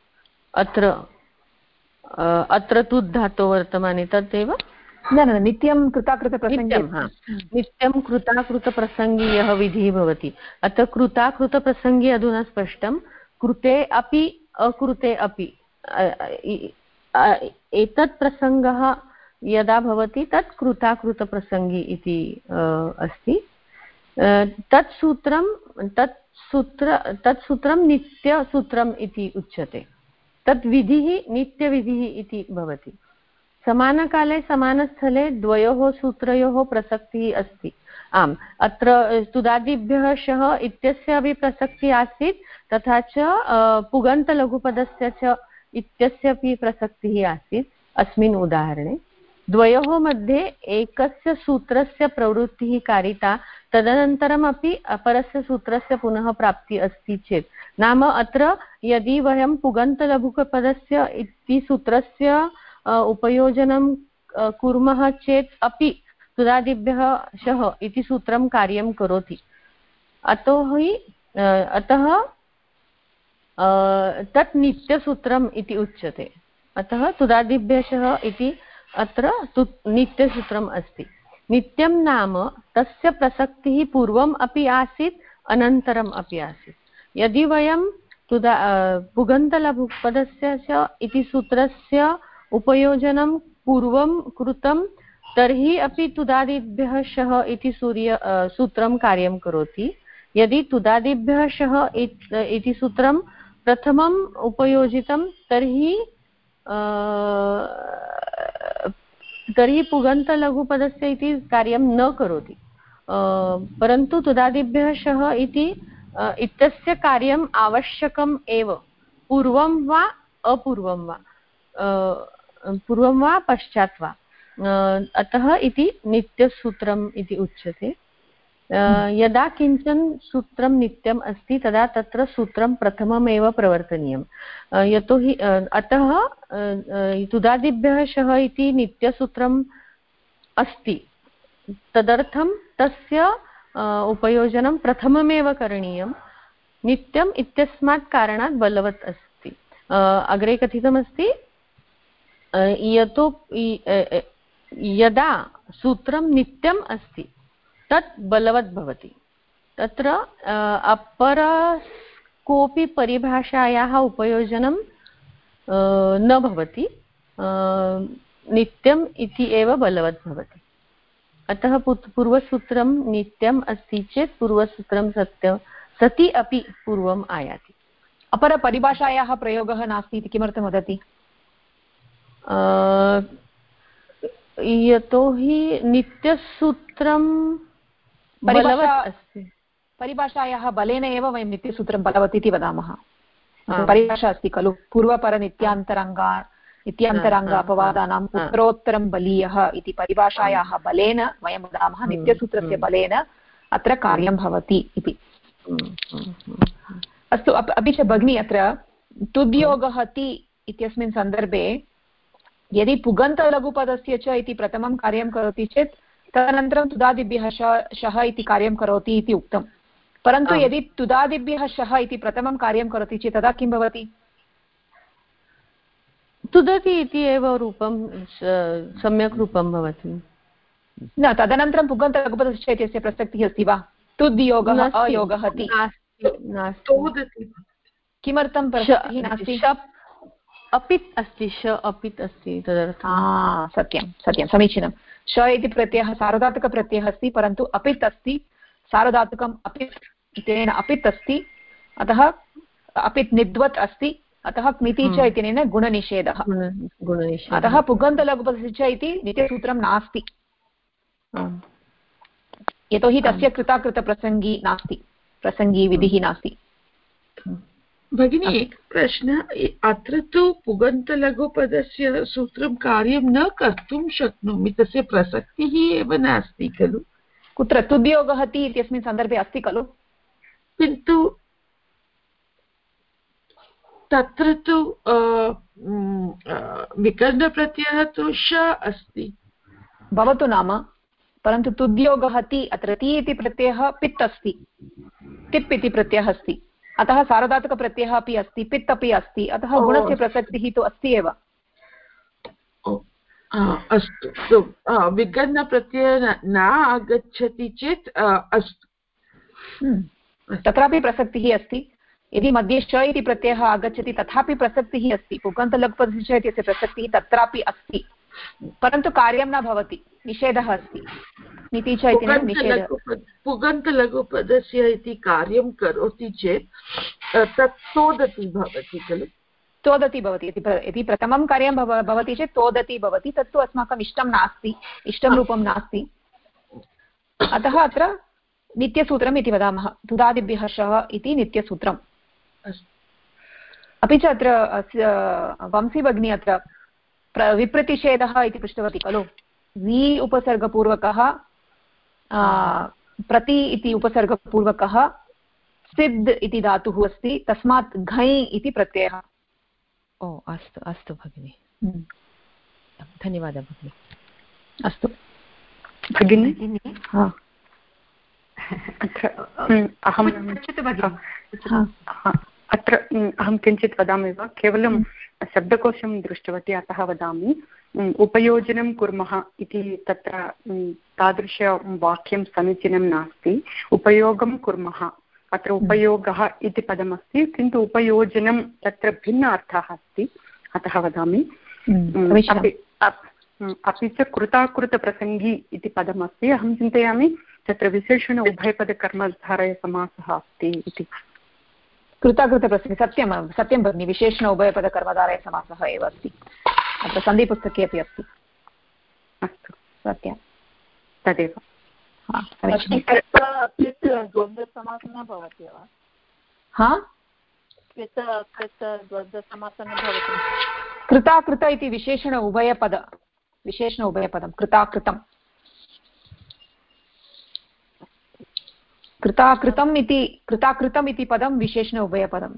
अत्र तुद् धातोः वर्तमाने तदेव न नित्यं कृताकृतप्रसङ्गे, नित्यं कृताकृतप्रसङ्गे यः विधिः भवति। अत्र कृताकृतप्रसङ्गे अधुना स्पष्टं, कृते अपि अकृते अपि एतत् प्रसङ्गः यदा भवति तत् कृताकृतप्रसङ्गी इति अस्ति। तत् सूत्रं नित्यसूत्रम् इति उच्यते। तद् विधिः नित्यविधिः इति भवति। समानकाले समानस्थले द्वयोः सूत्रयोः प्रसक्तिः अस्ति। आम्, अत्र तुदादिभ्यः शः इत्यस्य अपि प्रसक्तिः आसीत्, तथा च पुगन्तलघुपदस्य च इत्यस्य अपि प्रसक्तिः आसीत्। अस्मिन् उदाहरणे द्वयोः मध्ये एकस्य सूत्रस्य प्रवृत्तिः कारिता, तदनन्तरमपि अपरस्य सूत्रस्य पुनः प्राप्तिः अस्ति चेत्, नाम अत्र यदि वयं पुगन्तलघुपदस्य इति सूत्रस्य उपयोजनं कुर्मः चेत् अपि तुदादिभ्यः शः इति सूत्रं कार्यं करोति। अतः तत् नित्यसूत्रम् इति उच्यते। अतः तुदादिभ्यः शः इति अत्र नित्यसूत्रम् अस्ति। नित्यं नाम तस्य प्रसक्तिः पूर्वम् अपि आसीत्, अनन्तरम् अपि आसीत्। यदि वयं पुगन्तलघुपदस्य च इति सूत्रस्य उपयोजनं पूर्वं कृतं तर्हि अपि तुदादिभ्यः शः इति सूत्रं कार्यं करोति। यदि तुदादिभ्यः शः इति सूत्रं प्रथमम् उपयोजितं तर्हि पुगन्तलघुपदस्य इति कार्यं न करोति, परन्तु तुदादिभ्यः शः इत्यस्य कार्यम् आवश्यकम् एव, पूर्वं वा अपूर्वं वा, पूर्वं वा पश्चात् वा। अतः इति नित्यसूत्रम् इति उच्यते। यदा किञ्चन सूत्रं नित्यम् अस्ति तदा तत्र सूत्रं प्रथममेव प्रवर्तनीयं। यतोहि अतः तुदादिभ्यः शः इति नित्यसूत्रम् अस्ति, तदर्थं तस्य उपयोजनं प्रथममेव करणीयं। नित्यम् इत्यस्मात् कारणात् बलवत् अस्ति। अग्रे कथितमस्ति यदा सूत्रं नित्यम् अस्ति तत् बलवत् भवति। तत्र अपर कोऽपि परिभाषायाः उपयोजनं न भवति, नित्यम् इति एव बलवत् भवति। अतः पूर्वसूत्रं नित्यम् अस्ति चेत् पूर्वसूत्रं सति अपि पूर्वम् आयाति। अपरपरिभाषायाः प्रयोगः नास्ति इति किमर्थं वदति? यतोहि नित्यसूत्रं बलवत् अस्ति। परिभाषायाः बलेन एव वयं नित्यसूत्रं बलवत् इति वदामः। परिभाषा अस्ति खलु, नित्यान्तरङ्ग अपवादानाम् उत्तरोत्तरं बलीयः इति परिभाषायाः बलेन वयं वदामः नित्यसूत्रस्य बलेन अत्र कार्यं भवति इति। अस्तु, अपि च भगिनी अत्र तुद्योगः ति इत्यस्मिन् सन्दर्भे यदि पुगन्तलघुपदस्य च इति प्रथमं कार्यं करोति चेत् तदनन्तरं तुदादिभ्यः शः इति कार्यं करोति इति उक्तं। परन्तु यदि तुदादिभ्यः शः इति प्रथमं कार्यं करोति चेत् तदा किं भवति? तुदति इति एव रूपं सम्यक् रूपं भवति। न, तदनन्तरं पुगन्तलघुपदस्य इत्यस्य प्रसक्तिः अस्ति वा? तुद्योगः अयोगः ति किमर्थं प्रसक्तिः नास्ति? अपित् अस्ति, श अपित् अस्ति, तदर्थं। सत्यं सत्यं, समीचीनं। श इति प्रत्ययः सार्वधातुकप्रत्ययः अस्ति, परन्तु अपित् अस्ति, सार्वधातुकम् अपित् इत्यनेन अपित् अस्ति, अतः अपित् निद्वत् अस्ति, अतः क्मिति च इत्यनेन गुणनिषेधः। अतः पुगन्तलघुपदस्य च इति नित्यसूत्रं नास्ति, यतोहि तस्य कृताकृतप्रसङ्गी नास्ति, प्रसङ्गी विधिः नास्ति। भगिनी, एकः प्रश्नः, अत्र तु पुगन्तलघुपदस्य सूत्रं कार्यं न कर्तुं शक्नोमि, तस्य प्रसक्तिः एव नास्ति खलु? कुत्र? तुद्योगः ति इत्यस्मिन् सन्दर्भे अस्ति खलु, किन्तु तत्र तु विकरणप्रत्ययः तु श अस्ति। भवतु नाम, परन्तु तुद्योगः ति, अत्र ति इति प्रत्ययः पित् अस्ति, टिप् इति प्रत्ययः अस्ति, अतः सार्वधातुकप्रत्ययः अपि अस्ति, पित् अपि अस्ति, अतः गुणस्य प्रसक्तिः तु अस्ति एव। अस्तु, विकरणप्रत्ययः न आगच्छति चेत् अस्तु, तत्रापि प्रसक्तिः अस्ति। यदि मध्ये श इति प्रत्ययः आगच्छति तथापि प्रसक्तिः अस्ति, पुगन्तलघुपदस्य इत्यस्य प्रसक्तिः तत्रापि अस्ति, परन्तु कार्यं न भवति, निषेधः अस्ति। नीति च इति निषेधः। पुगन्तलघुपदस्य इति कार्यं करोति चेत् तत् तोदति भवति खलु? तोदति भवति, यदि प्रथमं कार्यं भवति चेत् तोदति भवति, तत्तु अस्माकम् इष्टं नास्ति, इष्टं रूपं नास्ति, अतः अत्र नित्यसूत्रम् इति वदामः। तुदादिभ्यः शः इति नित्यसूत्रम्। अपि च अत्र वंशी भगिनी अत्र विप्रतिषेधः इति पृष्टवती खलु। वि उपसर्गपूर्वकः, प्रति इति उपसर्गपूर्वकः सिद् इति धातुः अस्ति, तस्मात् घञ् इति प्रत्ययः। ओ अस्तु अस्तु भगिनि, धन्यवादः भगिनि। अस्तु भगिनि, अत्र अहं किञ्चित् वदामि वा? केवलं शब्दकोशं दृष्टवती, अतः वदामि। उपयोजनं कुर्मः इति तत्र तादृशवाक्यं समीचीनं नास्ति। उपयोगं कुर्मः, अत्र उपयोगः इति पदमस्ति, किन्तु उपयोजनं तत्र भिन्न अर्थः अस्ति, अतः वदामि। अपि च कृताकृतप्रसङ्गी इति पदमस्ति। अहं चिन्तयामि तत्र विशेषण उभयपदकर्मधारयसमासः अस्ति इति। कृताकृतप्रसङ्गी, सत्यं सत्यं भगिनि, विशेषण उभयपदकर्मधारयसमासः एव अस्ति, अत्र सन्धिपुस्तके अपि अस्ति। अस्तु, सत्यं तदेव। द्वन्द्वसमासः न भवति वा? द्वन्द्वसमासः न भवति। कृताकृत इति विशेषण उभयपदं, कृताकृतम्। कृताकृतम् इति पदं विशेषण उभयपदम्।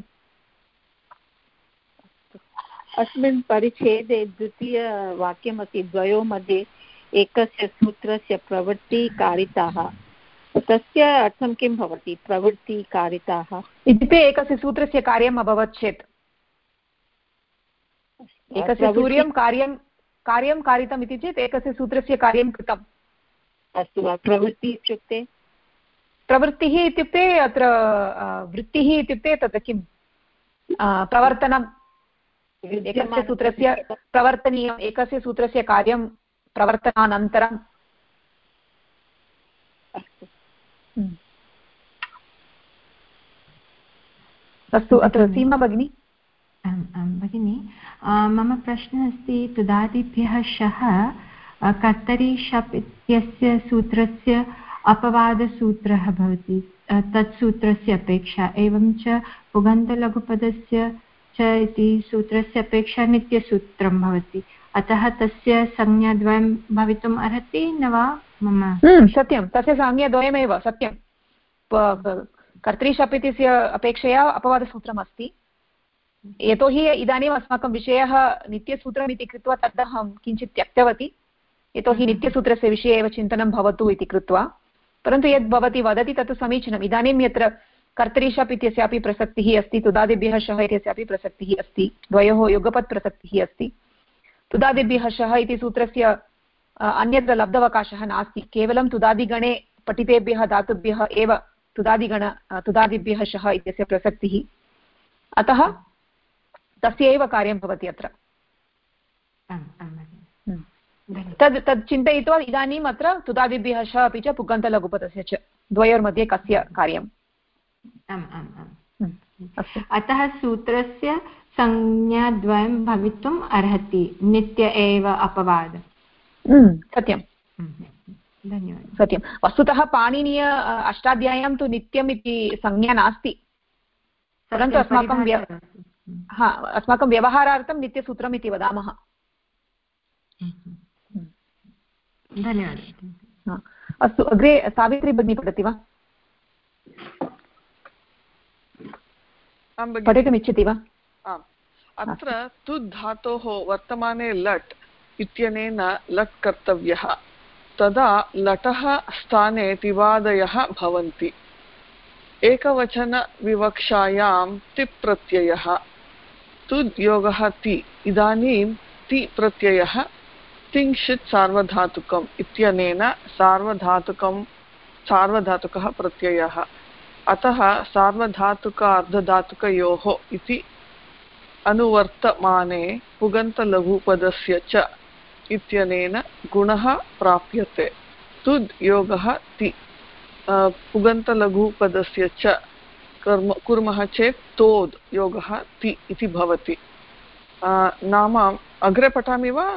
अस्मिन् परिच्छेदे द्वितीयवाक्यमस्ति द्वयोः मध्ये एकस्य सूत्रस्य प्रवृत्तिकारिताः, तस्य अर्थं किं भवति? प्रवृत्तिकारिताः इत्युक्ते एकस्य सूत्रस्य कार्यम् अभवत् चेत्, एकस्य सूर्यं कार्यं कारितम् इति चेत् एकस्य सूत्रस्य कार्यं कृतम्। अस्तु वा। प्रवृत्तिः इत्युक्ते? प्रवृत्तिः इत्युक्ते अत्र वृत्तिः इत्युक्ते तत् किं प्रवर्तनं, एकस्य सूत्रस्य प्रवर्तनीयम्, एकस्य सूत्रस्य कार्यं प्रवर्तनानन्तरम्। अस्तु, अत्र सीमा भगिनी। भगिनी, मम प्रश्नः अस्ति तुदादिभ्यः शः कर्तरि शप् इत्यस्य सूत्रस्य अपवादसूत्रः भवति तत् सूत्रस्य अपेक्षा, एवं च पुगन्तलघुपदस्य च इति सूत्रस्य अपेक्षा नित्यसूत्रं भवति, अतः तस्य संज्ञाद्वयं भवितुम् अर्हति न वा? मम सत्यं, तस्य संज्ञाद्वयमेव सत्यं। कर्तरि शप् इत्यस्य अपेक्षया अपवादसूत्रम् अस्ति। यतोहि इदानीम् अस्माकं विषयः नित्यसूत्रम् इति कृत्वा तद् अहं किञ्चित् त्यक्तवती, यतोहि नित्यसूत्रस्य विषये एव चिन्तनं भवतु इति कृत्वा। परन्तु यद् भवती वदति तत् समीचीनम्। इदानीं यत्र कर्तरि शप् इत्यस्यापि प्रसक्तिः अस्ति, तुदादिभ्यः शः इत्यस्यापि प्रसक्तिः अस्ति, द्वयोः युगपत् प्रसक्तिः अस्ति। तुदादिभ्यः शः इति सूत्रस्य अन्यत्र लब्धवकाशः नास्ति, केवलं तुदादिगणे पठितेभ्यः धातुभ्यः एव तुदादिभ्यः शः इत्यस्य प्रसक्तिः, अतः तस्य एव कार्यं भवति अत्र। तद् चिन्तयित्वा इदानीम् अत्र तुदादिभ्यः श अपि च पुगन्तलघुपदस्य च द्वयोर्मध्ये कस्य कार्यम्? अतः सूत्रस्य संज्ञाद्वयं भवितुम् अर्हति, नित्य एव अपवाद। सत्यं, धन्यवादः। सत्यं। वस्तुतः पाणिनीय अष्टाध्याय्यां तु नित्यम् इति संज्ञा नास्ति, परन्तु अस्माकं व्यवहारार्थं नित्यसूत्रम् इति वदामः। धन्यवादः। अस्तु, अग्रे सावित्री भगिनी पठति वा? पठितुमिच्छति वा? आम्। अत्र तुद् धातोः वर्तमाने लट् इत्यनेन लट् कर्तव्यः, तदा लटः स्थाने तिवादयः भवन्ति। एकवचनविवक्षायां तिप् प्रत्ययः, तुद् योगः ति, इदानीं ति प्रत्ययः तिङ्क्षित् सार्वधातुकम् इत्यनेन सार्वधातुकः प्रत्ययः, अतः सार्वधातुक अर्धधातुकयोः इति अनुवर्तमाने पुगन्तलघुपदस्य च इत्यनेन गुणः प्राप्यते। तुद् योगः ति, पुगन्तलघुपदस्य च कुर्मः चेत् तोद् योगः ति इति भवति। नाम अग्रे पठामि वा?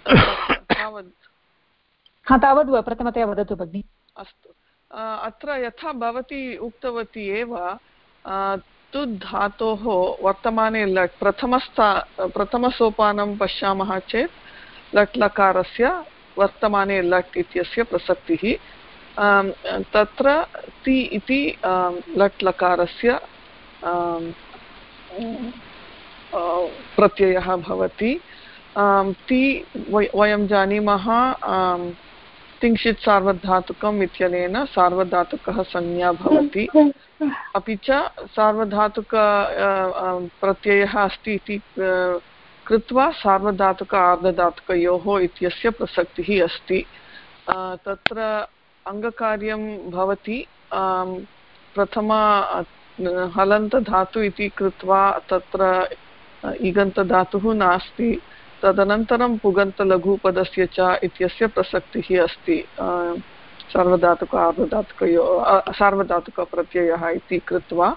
तावद् प्रथमतया वदतु भगिनि। अस्तु, अत्र यथा भवती उक्तवती एव, तुद् धातोः वर्तमाने लट् प्रथमसोपानं पश्यामः चेत् लट् लकारस्य वर्तमाने लट् इत्यस्य प्रसक्तिः, तत्र ति इति लट् लकारस्य प्रत्ययः भवति। ति वयं जानीमः तिङ्क्षित् सार्वधातुकम् इत्यनेन सार्वधातुकः संज्ञा भवति, अपि च सार्वधातुक प्रत्ययः अस्ति इति कृत्वा सार्वधातुक आर्धधातुकयोः इत्यस्य प्रसक्तिः अस्ति। तत्र अङ्गकार्यं भवति, प्रथम हलन्तधातु इति कृत्वा तत्र इगन्तधातुः नास्ति, तदनन्तरं पुगन्तलघुपदस्य च इत्यस्य प्रसक्तिः अस्ति, सार्वधातुक सार्वधातुकप्रत्ययः इति कृत्वा।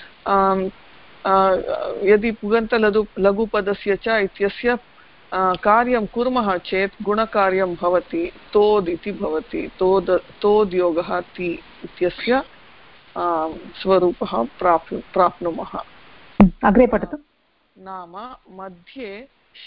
यदि पुगन्तलघुपदस्य च इत्यस्य कार्यं कुर्मः चेत् गुणकार्यं भवति, तोद् इति भवति। तोद् योगः ति इत्यस्य स्वरूपः प्राप्नुमः। अग्रे पठतु। नाम मध्ये श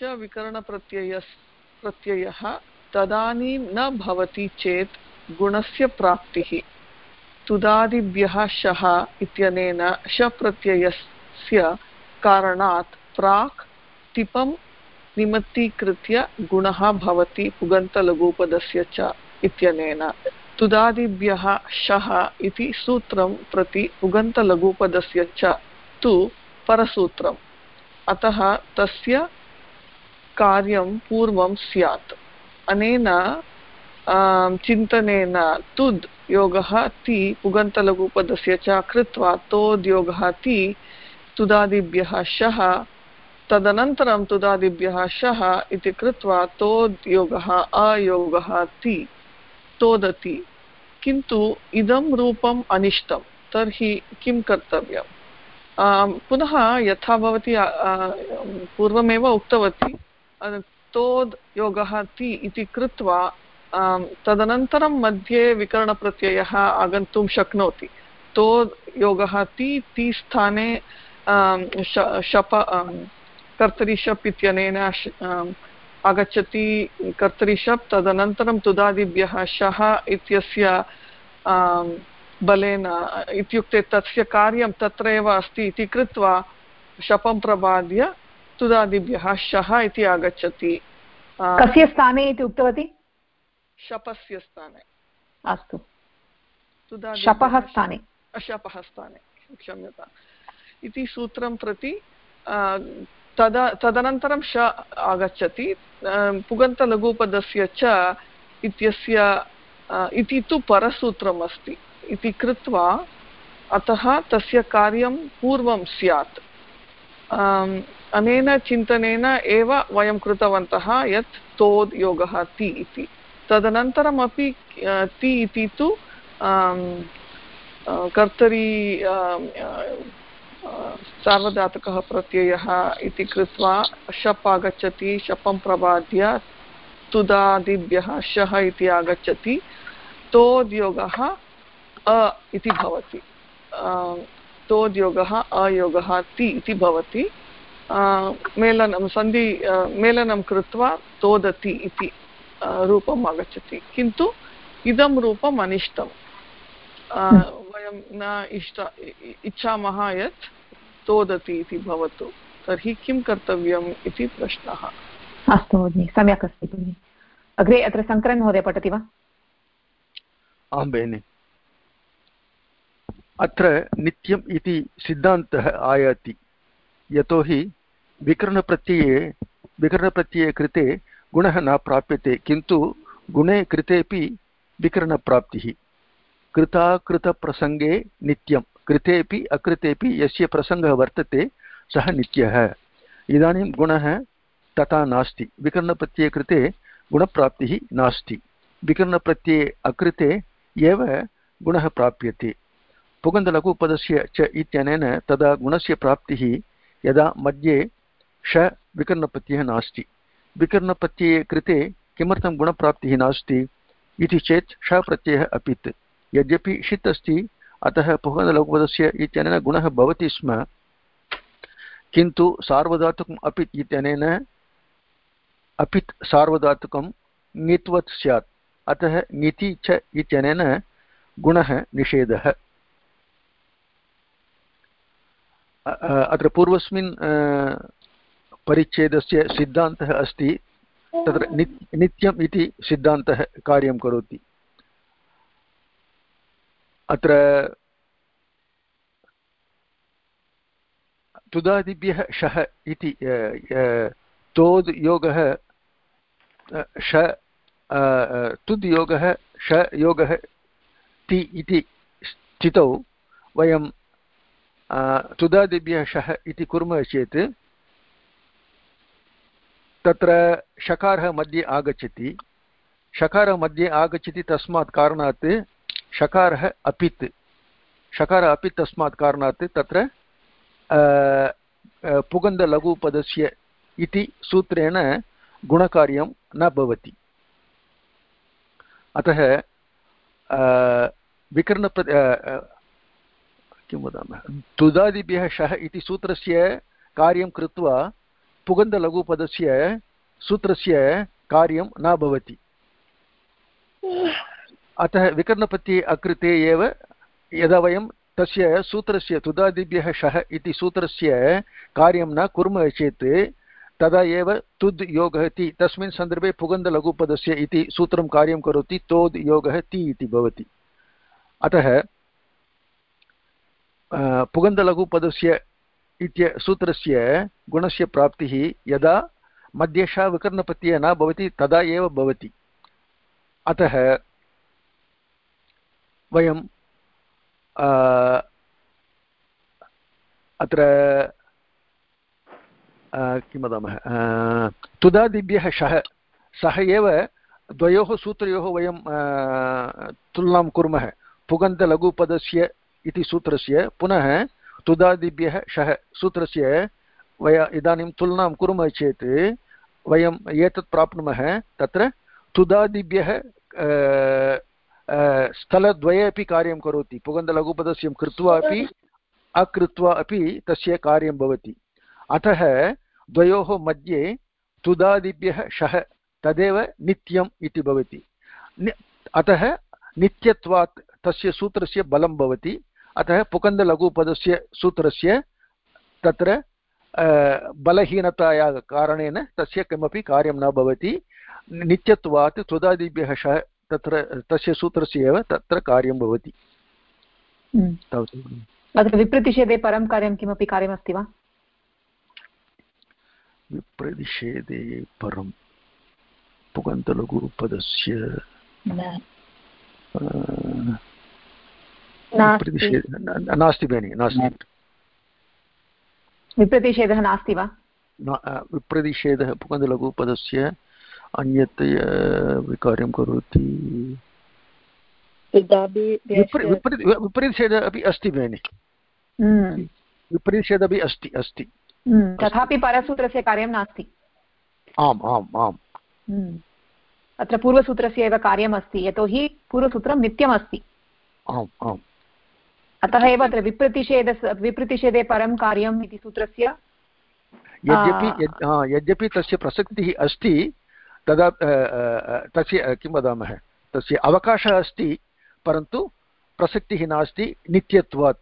विकरणप्रत्ययः तदानीं न भवति चेत् गुणस्य प्राप्तिः। तुदादिभ्यः शः इत्यनेन शप्रत्ययस्य कारणात् प्राक् टिपं निमित्तीकृत्य गुणः भवति पुगन्तलघुपदस्य च इत्यनेन तुदादिभ्यः शः इति सूत्रं प्रति पुगन्तलघुपदस्य च तु परसूत्रम् अतः तस्य कार्यं पूर्वं स्यात् अनेन चिन्तनेन तुद् योगः ति पुगन्तलघुपदस्य च कृत्वा तोद्योगः ति तुदादिभ्यः शः तदनन्तरं तुदादिभ्यः शः इति कृत्वा तोद्योगः अयोगः ति तोदति किन्तु इदं रूपम् अनिष्टं तर्हि किं कर्तव्यम् पुनः यथा भवती पूर्वमेव उक्तवती तोद् योगः ति इति कृत्वा तदनन्तरं मध्ये विकरणप्रत्ययः आगन्तुं शक्नोति तोद् योगः ति स्थाने शप कर्तरि शप् इत्यनेन आगच्छति कर्तरि शप् तदनन्तरं तुदादिभ्यः शः इत्यस्य बलेन इत्युक्ते तस्य कार्यं तत्र एव अस्ति इति कृत्वा शपं प्रबाद्य तुदादिभ्यः शः इति आगच्छति कस्य स्थाने इति उक्तवती शपस्य स्थाने अस्तु शपः स्थाने क्षम्यताम् इति सूत्रं प्रति तदनन्तरं श आगच्छति पुगन्तलघुपदस्य च इत्यस्य इति तु परसूत्रम् अस्ति इति कृत्वा अतः तस्य कार्यं पूर्वं स्यात् अनेन चिन्तनेन एव वयं कृतवन्तः यत् तोद् योगः ति इति तदनन्तरमपि ति इति तु कर्तरि सार्वधातुकः प्रत्ययः इति कृत्वा शप् आगच्छति शपं प्रबाद्य तुदादिभ्यः शः इति आगच्छति तोद्योगः अ इति भवति तोद्योगः अयोगः ति इति भवति मेलनं सन्धि मेलनं कृत्वा तोदति इति रूपम् आगच्छति किन्तु इदं रूपम् अनिष्टं वयं न इच्छामः यत् तोदति इति भवतु तर्हि किं कर्तव्यम् इति प्रश्नः अस्तु भगिनि सम्यक् अस्ति भगिनि अग्रे अत्र शङ्करन् महोदय पठति वा आं भगिनि अत्र नित्यम् इति सिद्धान्तः आयाति यतोहि विकरणप्रत्यये कृते गुणः न प्राप्यते किन्तु गुणे कृतेपि विकरणप्राप्तिः कृताकृतप्रसङ्गे नित्यं कृतेपि अकृतेपि यस्य प्रसङ्गः वर्तते सः नित्यः इदानीं गुणः तथा नास्ति विकरणप्रत्यये कृते गुणप्राप्तिः नास्ति विकरणप्रत्यये अकृते एव गुणः प्राप्यते पुगन्तलघुपदस्य च इत्यनेन तदा गुणस्य प्राप्तिः यदा मध्ये श विकरणप्रत्ययः नास्ति विकरणप्रत्यये कृते किमर्थं गुणप्राप्तिः नास्ति इति चेत् श प्रत्ययः अपित् यद्यपि षित् अस्ति अतः पुगन्तलघुपदस्य इत्यनेन गुणः भवति स्म किन्तु सार्वधातुकम् अपित् इत्यनेन अपित् सार्वधातुकं ङित्वत् स्यात् अतः ङिति च इत्यनेन गुणः निषेधः अत्र पूर्वस्मिन् परिच्छेदस्य सिद्धान्तः अस्ति तत्र नित्यम् इति सिद्धान्तः कार्यं करोति अत्र तुदादिभ्यः शः इति तोद् योगः तुद् योगः श योगः ति इति स्थितौ वयं तुदादिभ्यः शः इति कुर्मः चेत् तत्र शकारः मध्ये आगच्छति तस्मात् कारणात् शकारः अपित् तस्मात् कारणात् तत्र पुगन्तलघुपदस्य इति सूत्रेण गुणकार्यं न भवति अतः किं वदामः तुदादिभ्यः शः इति सूत्रस्य कार्यं कृत्वा पुगन्तलघुपदस्य सूत्रस्य कार्यं न भवति अतः विकरणप्रत्यये अकृते एव यदा वयं तस्य सूत्रस्य तुदादिभ्यः शः इति सूत्रस्य कार्यं न कुर्मः चेत् तदा एव तुद् योगः ति तस्मिन् सन्दर्भे पुगन्धलघुपदस्य इति सूत्रं कार्यं करोति तोद् योगः ति इति भवति। अतः पुगन्धलघुपदस्य इत्य सूत्रस्य गुणस्य प्राप्तिः यदा मध्यशः विकरणप्रत्ययः न भवति तदा एव भवति। अतः वयं अत्र किं वदामः तुदादिभ्यः शः सः एव द्वयोः सूत्रयोः वयं तुलनां कुर्मः। पुगन्तलघुपदस्य इति सूत्रस्य पुनः तुदादिभ्यः शः सूत्रस्य इदानीं तुलनां कुर्मः चेत् वयम् एतत् प्राप्नुमः। तत्र तुदादिभ्यः स्थलद्वये अपि कार्यं करोति। पुगन्तलघुपदस्य कृत्वा अपि अकृत्वा अपि तस्य कार्यं भवति। अतः द्वयोः मध्ये तुदादिभ्यः शः तदेव नित्यम् इति भवति। अतः नित्यत्वात् तस्य सूत्रस्य बलं भवति। अतः पुगन्तलघुपदस्य सूत्रस्य तत्र बलहीनताया कारणेन तस्य किमपि कार्यं न भवति। नित्यत्वात् तुदादिभ्यः शः तत्र तस्य सूत्रस्य एव तत्र कार्यं भवति। अत्र विप्रतिषेधे परं कार्यं किमपि कार्यमस्ति वा? विप्रतिषेधे परं पुगन्तलघुपदस्य नास्ति भगिनि, नास्ति। विप्रतिषेधः नास्ति वा? विप्रतिषेधः पुगन्तलघुपदस्य अन्यत् कार्यं करोति। विपरीतषेधः अपि अस्ति भगिनि, विपरीतषेधः अपि अस्ति। तथापि परसूत्रस्य कार्यं नास्ति। आम् आम् आम्। अत्र पूर्वसूत्रस्य एव कार्यमस्ति, यतोहि पूर्वसूत्रं नित्यमस्ति। आम् आम्। अतः एव अत्र विप्रतिषेधे परं कार्यम् इति सूत्रस्य यद्यपि तस्य प्रसक्तिः अस्ति तदा तस्य किं वदामः तस्य अवकाशः अस्ति, परन्तु प्रसक्तिः नास्ति नित्यत्वात्।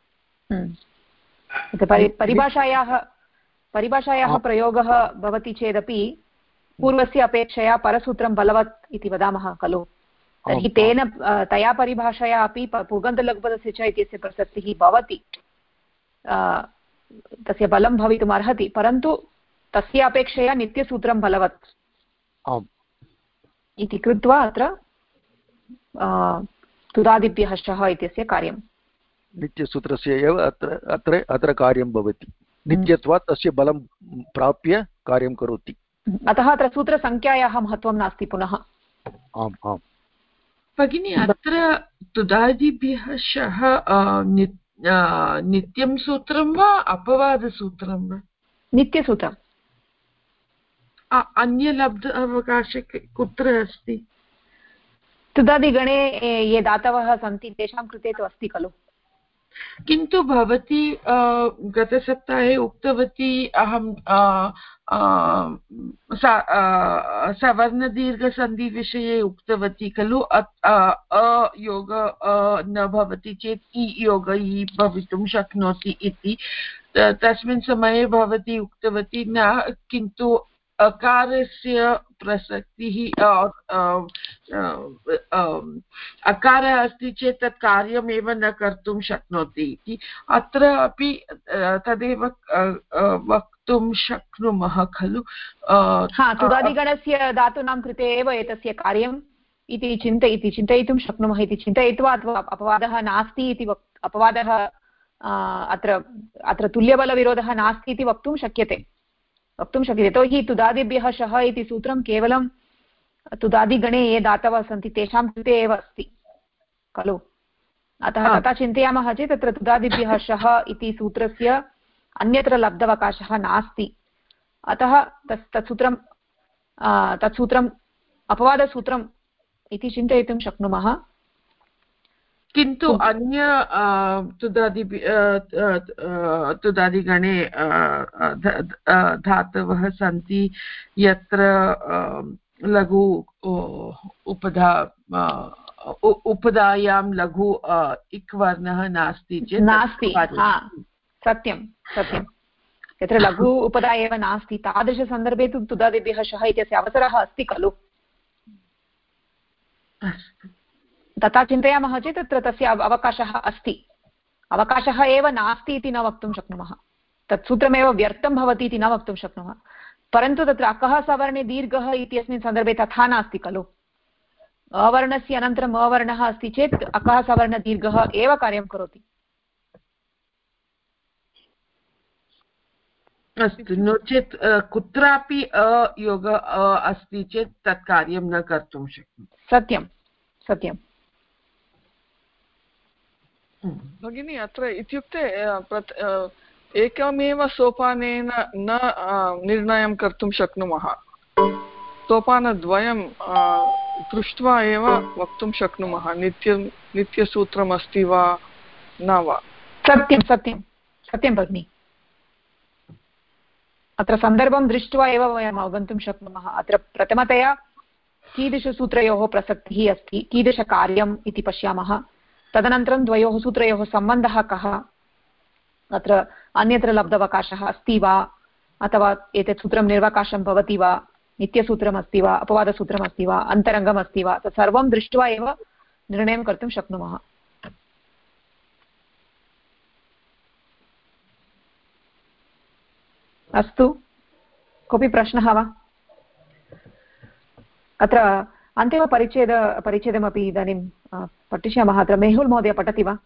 परिभाषायाः प्रयोगः भवति चेदपि पूर्वस्य अपेक्षया परसूत्रं बलवत् इति वदामः खलु। तर्हि तेन तया परिभाषया अपि पुगन्तलघुपदस्य च इत्यस्य प्रसक्तिः भवति, तस्य बलं भवितुम् अर्हति, परन्तु तस्य अपेक्षया नित्यसूत्रं बलवत् इति कृत्वा अत्र तुदादिभ्यः शः इत्यस्य कार्यं नित्यसूत्रस्य एव अत्र कार्यं भवति। नित्यत्वात् तस्य बलं प्राप्य कार्यं करोति। अतः अत्र सूत्रसङ्ख्यायाः महत्त्वं नास्ति पुनः। आम् आम् भगिनी, अत्र तुदादिभ्यः शः नित्यं सूत्रं वा अपवादसूत्रं वा? नित्यसूत्रम्। अन्यलब्ध अवकाशे कुत्र अस्ति? तुदादिगणे ये दातवः सन्ति तेषां कृते तु अस्ति खलु। किन्तु भवती गतसप्ताहे उक्तवती अहं सवर्णदीर्घसन्धिविषये उक्तवती खलु। अयोग न भवति चेत् इ योग इ भवितुं शक्नोति इति। तस्मिन् समये भवती उक्तवती न, किन्तु अकारस्य प्रसक्तिः अकारः अस्ति चेत् तत् कार्यमेव न कर्तुं शक्नोति इति। अत्र अपि तदेव वक्तुं शक्नुमः खलु। तुदादिगणस्य धातूनां कृते एव एतस्य कार्यम् इति चिन्तयितुं शक्नुमः इति चिन्तयित्वा अथवा अपवादः नास्ति इति अपवादः अत्र तुल्यबलविरोधः नास्ति इति वक्तुं शक्यते। यतोहि तुदादिभ्यः शः इति सूत्रं केवलं तुदादिगणे ये दातवः सन्ति तेषां कृते एव अस्ति खलु। अतः तथा चिन्तयामः चेत् तत्र तुदादिभ्यः शः इति सूत्रस्य अन्यत्र लब्धवकाशः नास्ति। अतः तत्सूत्रम् अपवादसूत्रम् इति चिन्तयितुं शक्नुमः। किन्तु अन्य तुदादिगणे धातवः सन्ति यत्र लघु उपधा उपधायां लघु इक् वर्णः नास्ति चेत् नास्ति। सत्यं सत्यं, यत्र लघु उपधा एव नास्ति तादृशसन्दर्भे तु तुदादिभ्यः शः इत्यस्य अवसरः अस्ति खलु। तथा चिन्तयामः चेत् तत्र तस्य अवकाशः अस्ति, अवकाशः एव नास्ति इति न वक्तुं शक्नुमः, तत् सूत्रमेव व्यर्थं भवति इति न वक्तुं शक्नुमः। परन्तु तत्र अकः सवर्णे दीर्घः इत्यस्मिन् सन्दर्भे तथा नास्ति खलु। अवर्णस्य अनन्तरम् अवर्णः अस्ति चेत् अकः सवर्णदीर्घः एव कार्यं करोति। अस्तु, नो चेत् कुत्रापि अयोग अस्ति चेत् तत् कार्यं न कर्तुं शक्नोति। सत्यं सत्यं भगिनी, अत्र इत्युक्ते एकमेव सोपानेन न निर्णयं कर्तुं शक्नुमः, सोपानद्वयं दृष्ट्वा एव वक्तुं शक्नुमः नित्यसूत्रमस्ति वा न वा। सत्यं सत्यं सत्यं भगिनि, अत्र सन्दर्भं दृष्ट्वा एव वयम् अवगन्तुं शक्नुमः अत्र प्रथमतया कीदृशसूत्रयोः प्रसक्तिः अस्ति, कीदृशकार्यम् इति पश्यामः, तदनन्तरं द्वयोः सूत्रयोः सम्बन्धः कः, अत्र अन्यत्र लब्धावकाशः अस्ति वा अथवा एतत् सूत्रं निर्वकाशं भवति वा, नित्यसूत्रमस्ति वा, अपवादसूत्रमस्ति वा, अन्तरङ्गमस्ति वा, तत् सर्वं दृष्ट्वा एव निर्णयं कर्तुं शक्नुमः। अस्तु, कोऽपि प्रश्नः वा? अत्र अन्तिमपरिच्छेदमपि इदानीं पठिष्यामः। अत्र मेहुल् महोदय पठति वा?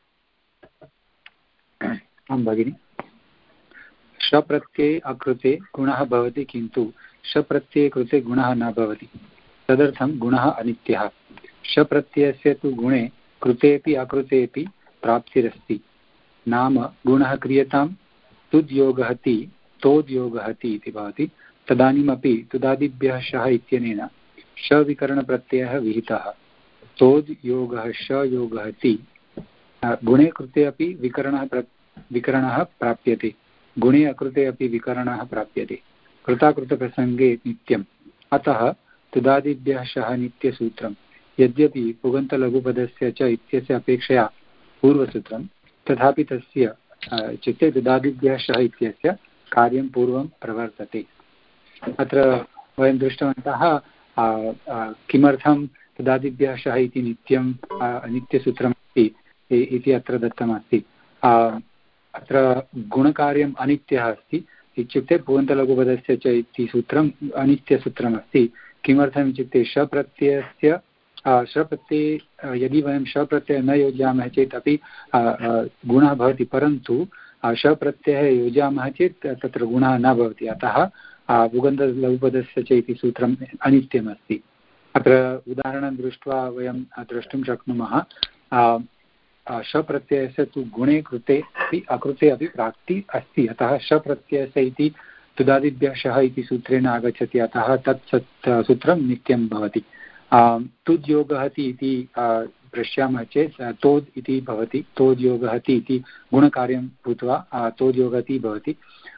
आं भगिनि। शप्रत्यये अकृते गुणः भवति, किन्तु शप्रत्यये कृते गुणः न भवति, तदर्थं गुणः अनित्यः। शप्रत्ययस्य तु गुणे कृतेपि अकृतेपि प्राप्तिरस्ति, नाम गुणः क्रियतां तुद्योगः ति तोद्योगः ति इति भवति। तदानीमपि तुदादिभ्यः शः इत्यनेन शविकरणप्रत्ययः विहितः। तोद्योगः शयोगः ति गुणे कृते अपि विकरणः प्राप्यते, गुणे अकृते अपि विकरणः प्राप्यते, कृताकृतप्रसङ्गे नित्यम्। अतः तुदादिभ्यः शः नित्यसूत्रं, यद्यपि पुगन्तलघुपदस्य च इत्यस्य अपेक्षया पूर्वसूत्रं, तथापि तस्य इत्युक्ते तुदादिभ्यः शः इत्यस्य कार्यं पूर्वं प्रवर्तते। अत्र वयं दृष्टवन्तः किमर्थं तुदादिभ्यः शः इति नित्यसूत्रमस्ति इति अत्र दत्तमस्ति। अत्र गुणकार्यम् अनित्यः अस्ति, इत्युक्ते पुगन्तलघुपदस्य च इति सूत्रम् अनित्यसूत्रमस्ति। किमर्थम् इत्युक्ते शप्रत्यये यदि वयं शप्रत्ययं न योजयामः चेत् अपि गुणः भवति, परन्तु शप्रत्ययः योजयामः चेत् तत्र गुणः न भवति। अतः पुगन्तलघुपदस्य च इति सूत्रम् अनित्यमस्ति। अत्र उदाहरणं दृष्ट्वा वयं द्रष्टुं शक्नुमः, शप्रत्ययस्य तु गुणे कृते अपि अकृते अपि प्राप्ति अस्ति, अतः शप्रत्ययस्य इति तुदादिभ्यः शः इति सूत्रेण आगच्छति, अतः तत् सूत्रं नित्यं भवति। तुद्योगः इति पश्यामः चेत् तोद् इति भवति, तोद्योगः इति गुणकार्यं भूत्वा तोद्योगति भवति।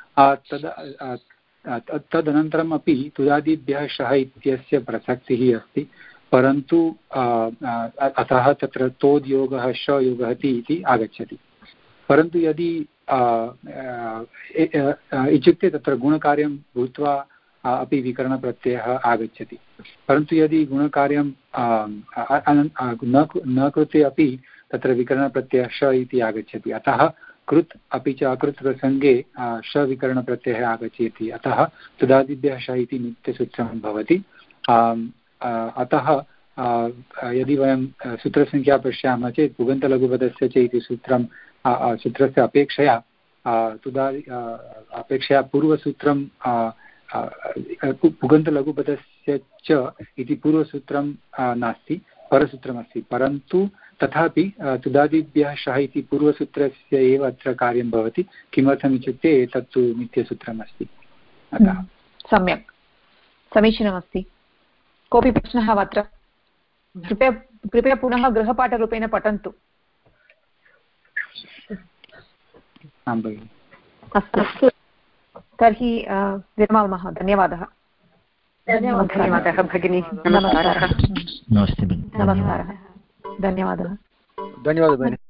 तदनन्तरम् अपि तुदादिभ्यः शः इत्यस्य प्रसक्तिः अस्ति, परन्तु अतः तत्र तोद्योगः शयोगः इति आगच्छति। परन्तु यदि इत्युक्ते तत्र गुणकार्यं भूत्वा अपि विकरणप्रत्ययः आगच्छति, परन्तु यदि गुणकार्यं न कृते अपि तत्र विकरणप्रत्ययः श इति आगच्छति, अतः कृत् अपि च अकृत् प्रसङ्गे शविकरणप्रत्ययः आगच्छति, अतः तुदादिभ्यः श इति नित्यसूत्रं भवति। अतः यदि वयं सूत्रसङ्ख्या पश्यामः चेत् पुगन्तलघुपदस्य च इति सूत्रस्य अपेक्षया अपेक्षया पूर्वसूत्रं पुगन्तलघुपदस्य च इति पूर्वसूत्रं नास्ति, परसूत्रमस्ति, परन्तु तथापि तुदादिभ्यः शः इति पूर्वसूत्रस्य एव अत्र कार्यं भवति। किमर्थम् इत्युक्ते तत्तु नित्यसूत्रमस्ति। अतः सम्यक्, समीचीनमस्ति। कोऽपि प्रश्नः वा अत्र? कृपया पुनः गृहपाठरूपेण पठन्तु। आं भगिनि। अस्तु, तर्हि विरमामः। धन्यवादः। धन्यवादः भगिनी। नमस्कारः। नमस्ते भगिनि। नमस्कारः। धन्यवादः धन्यवादः भगिनि।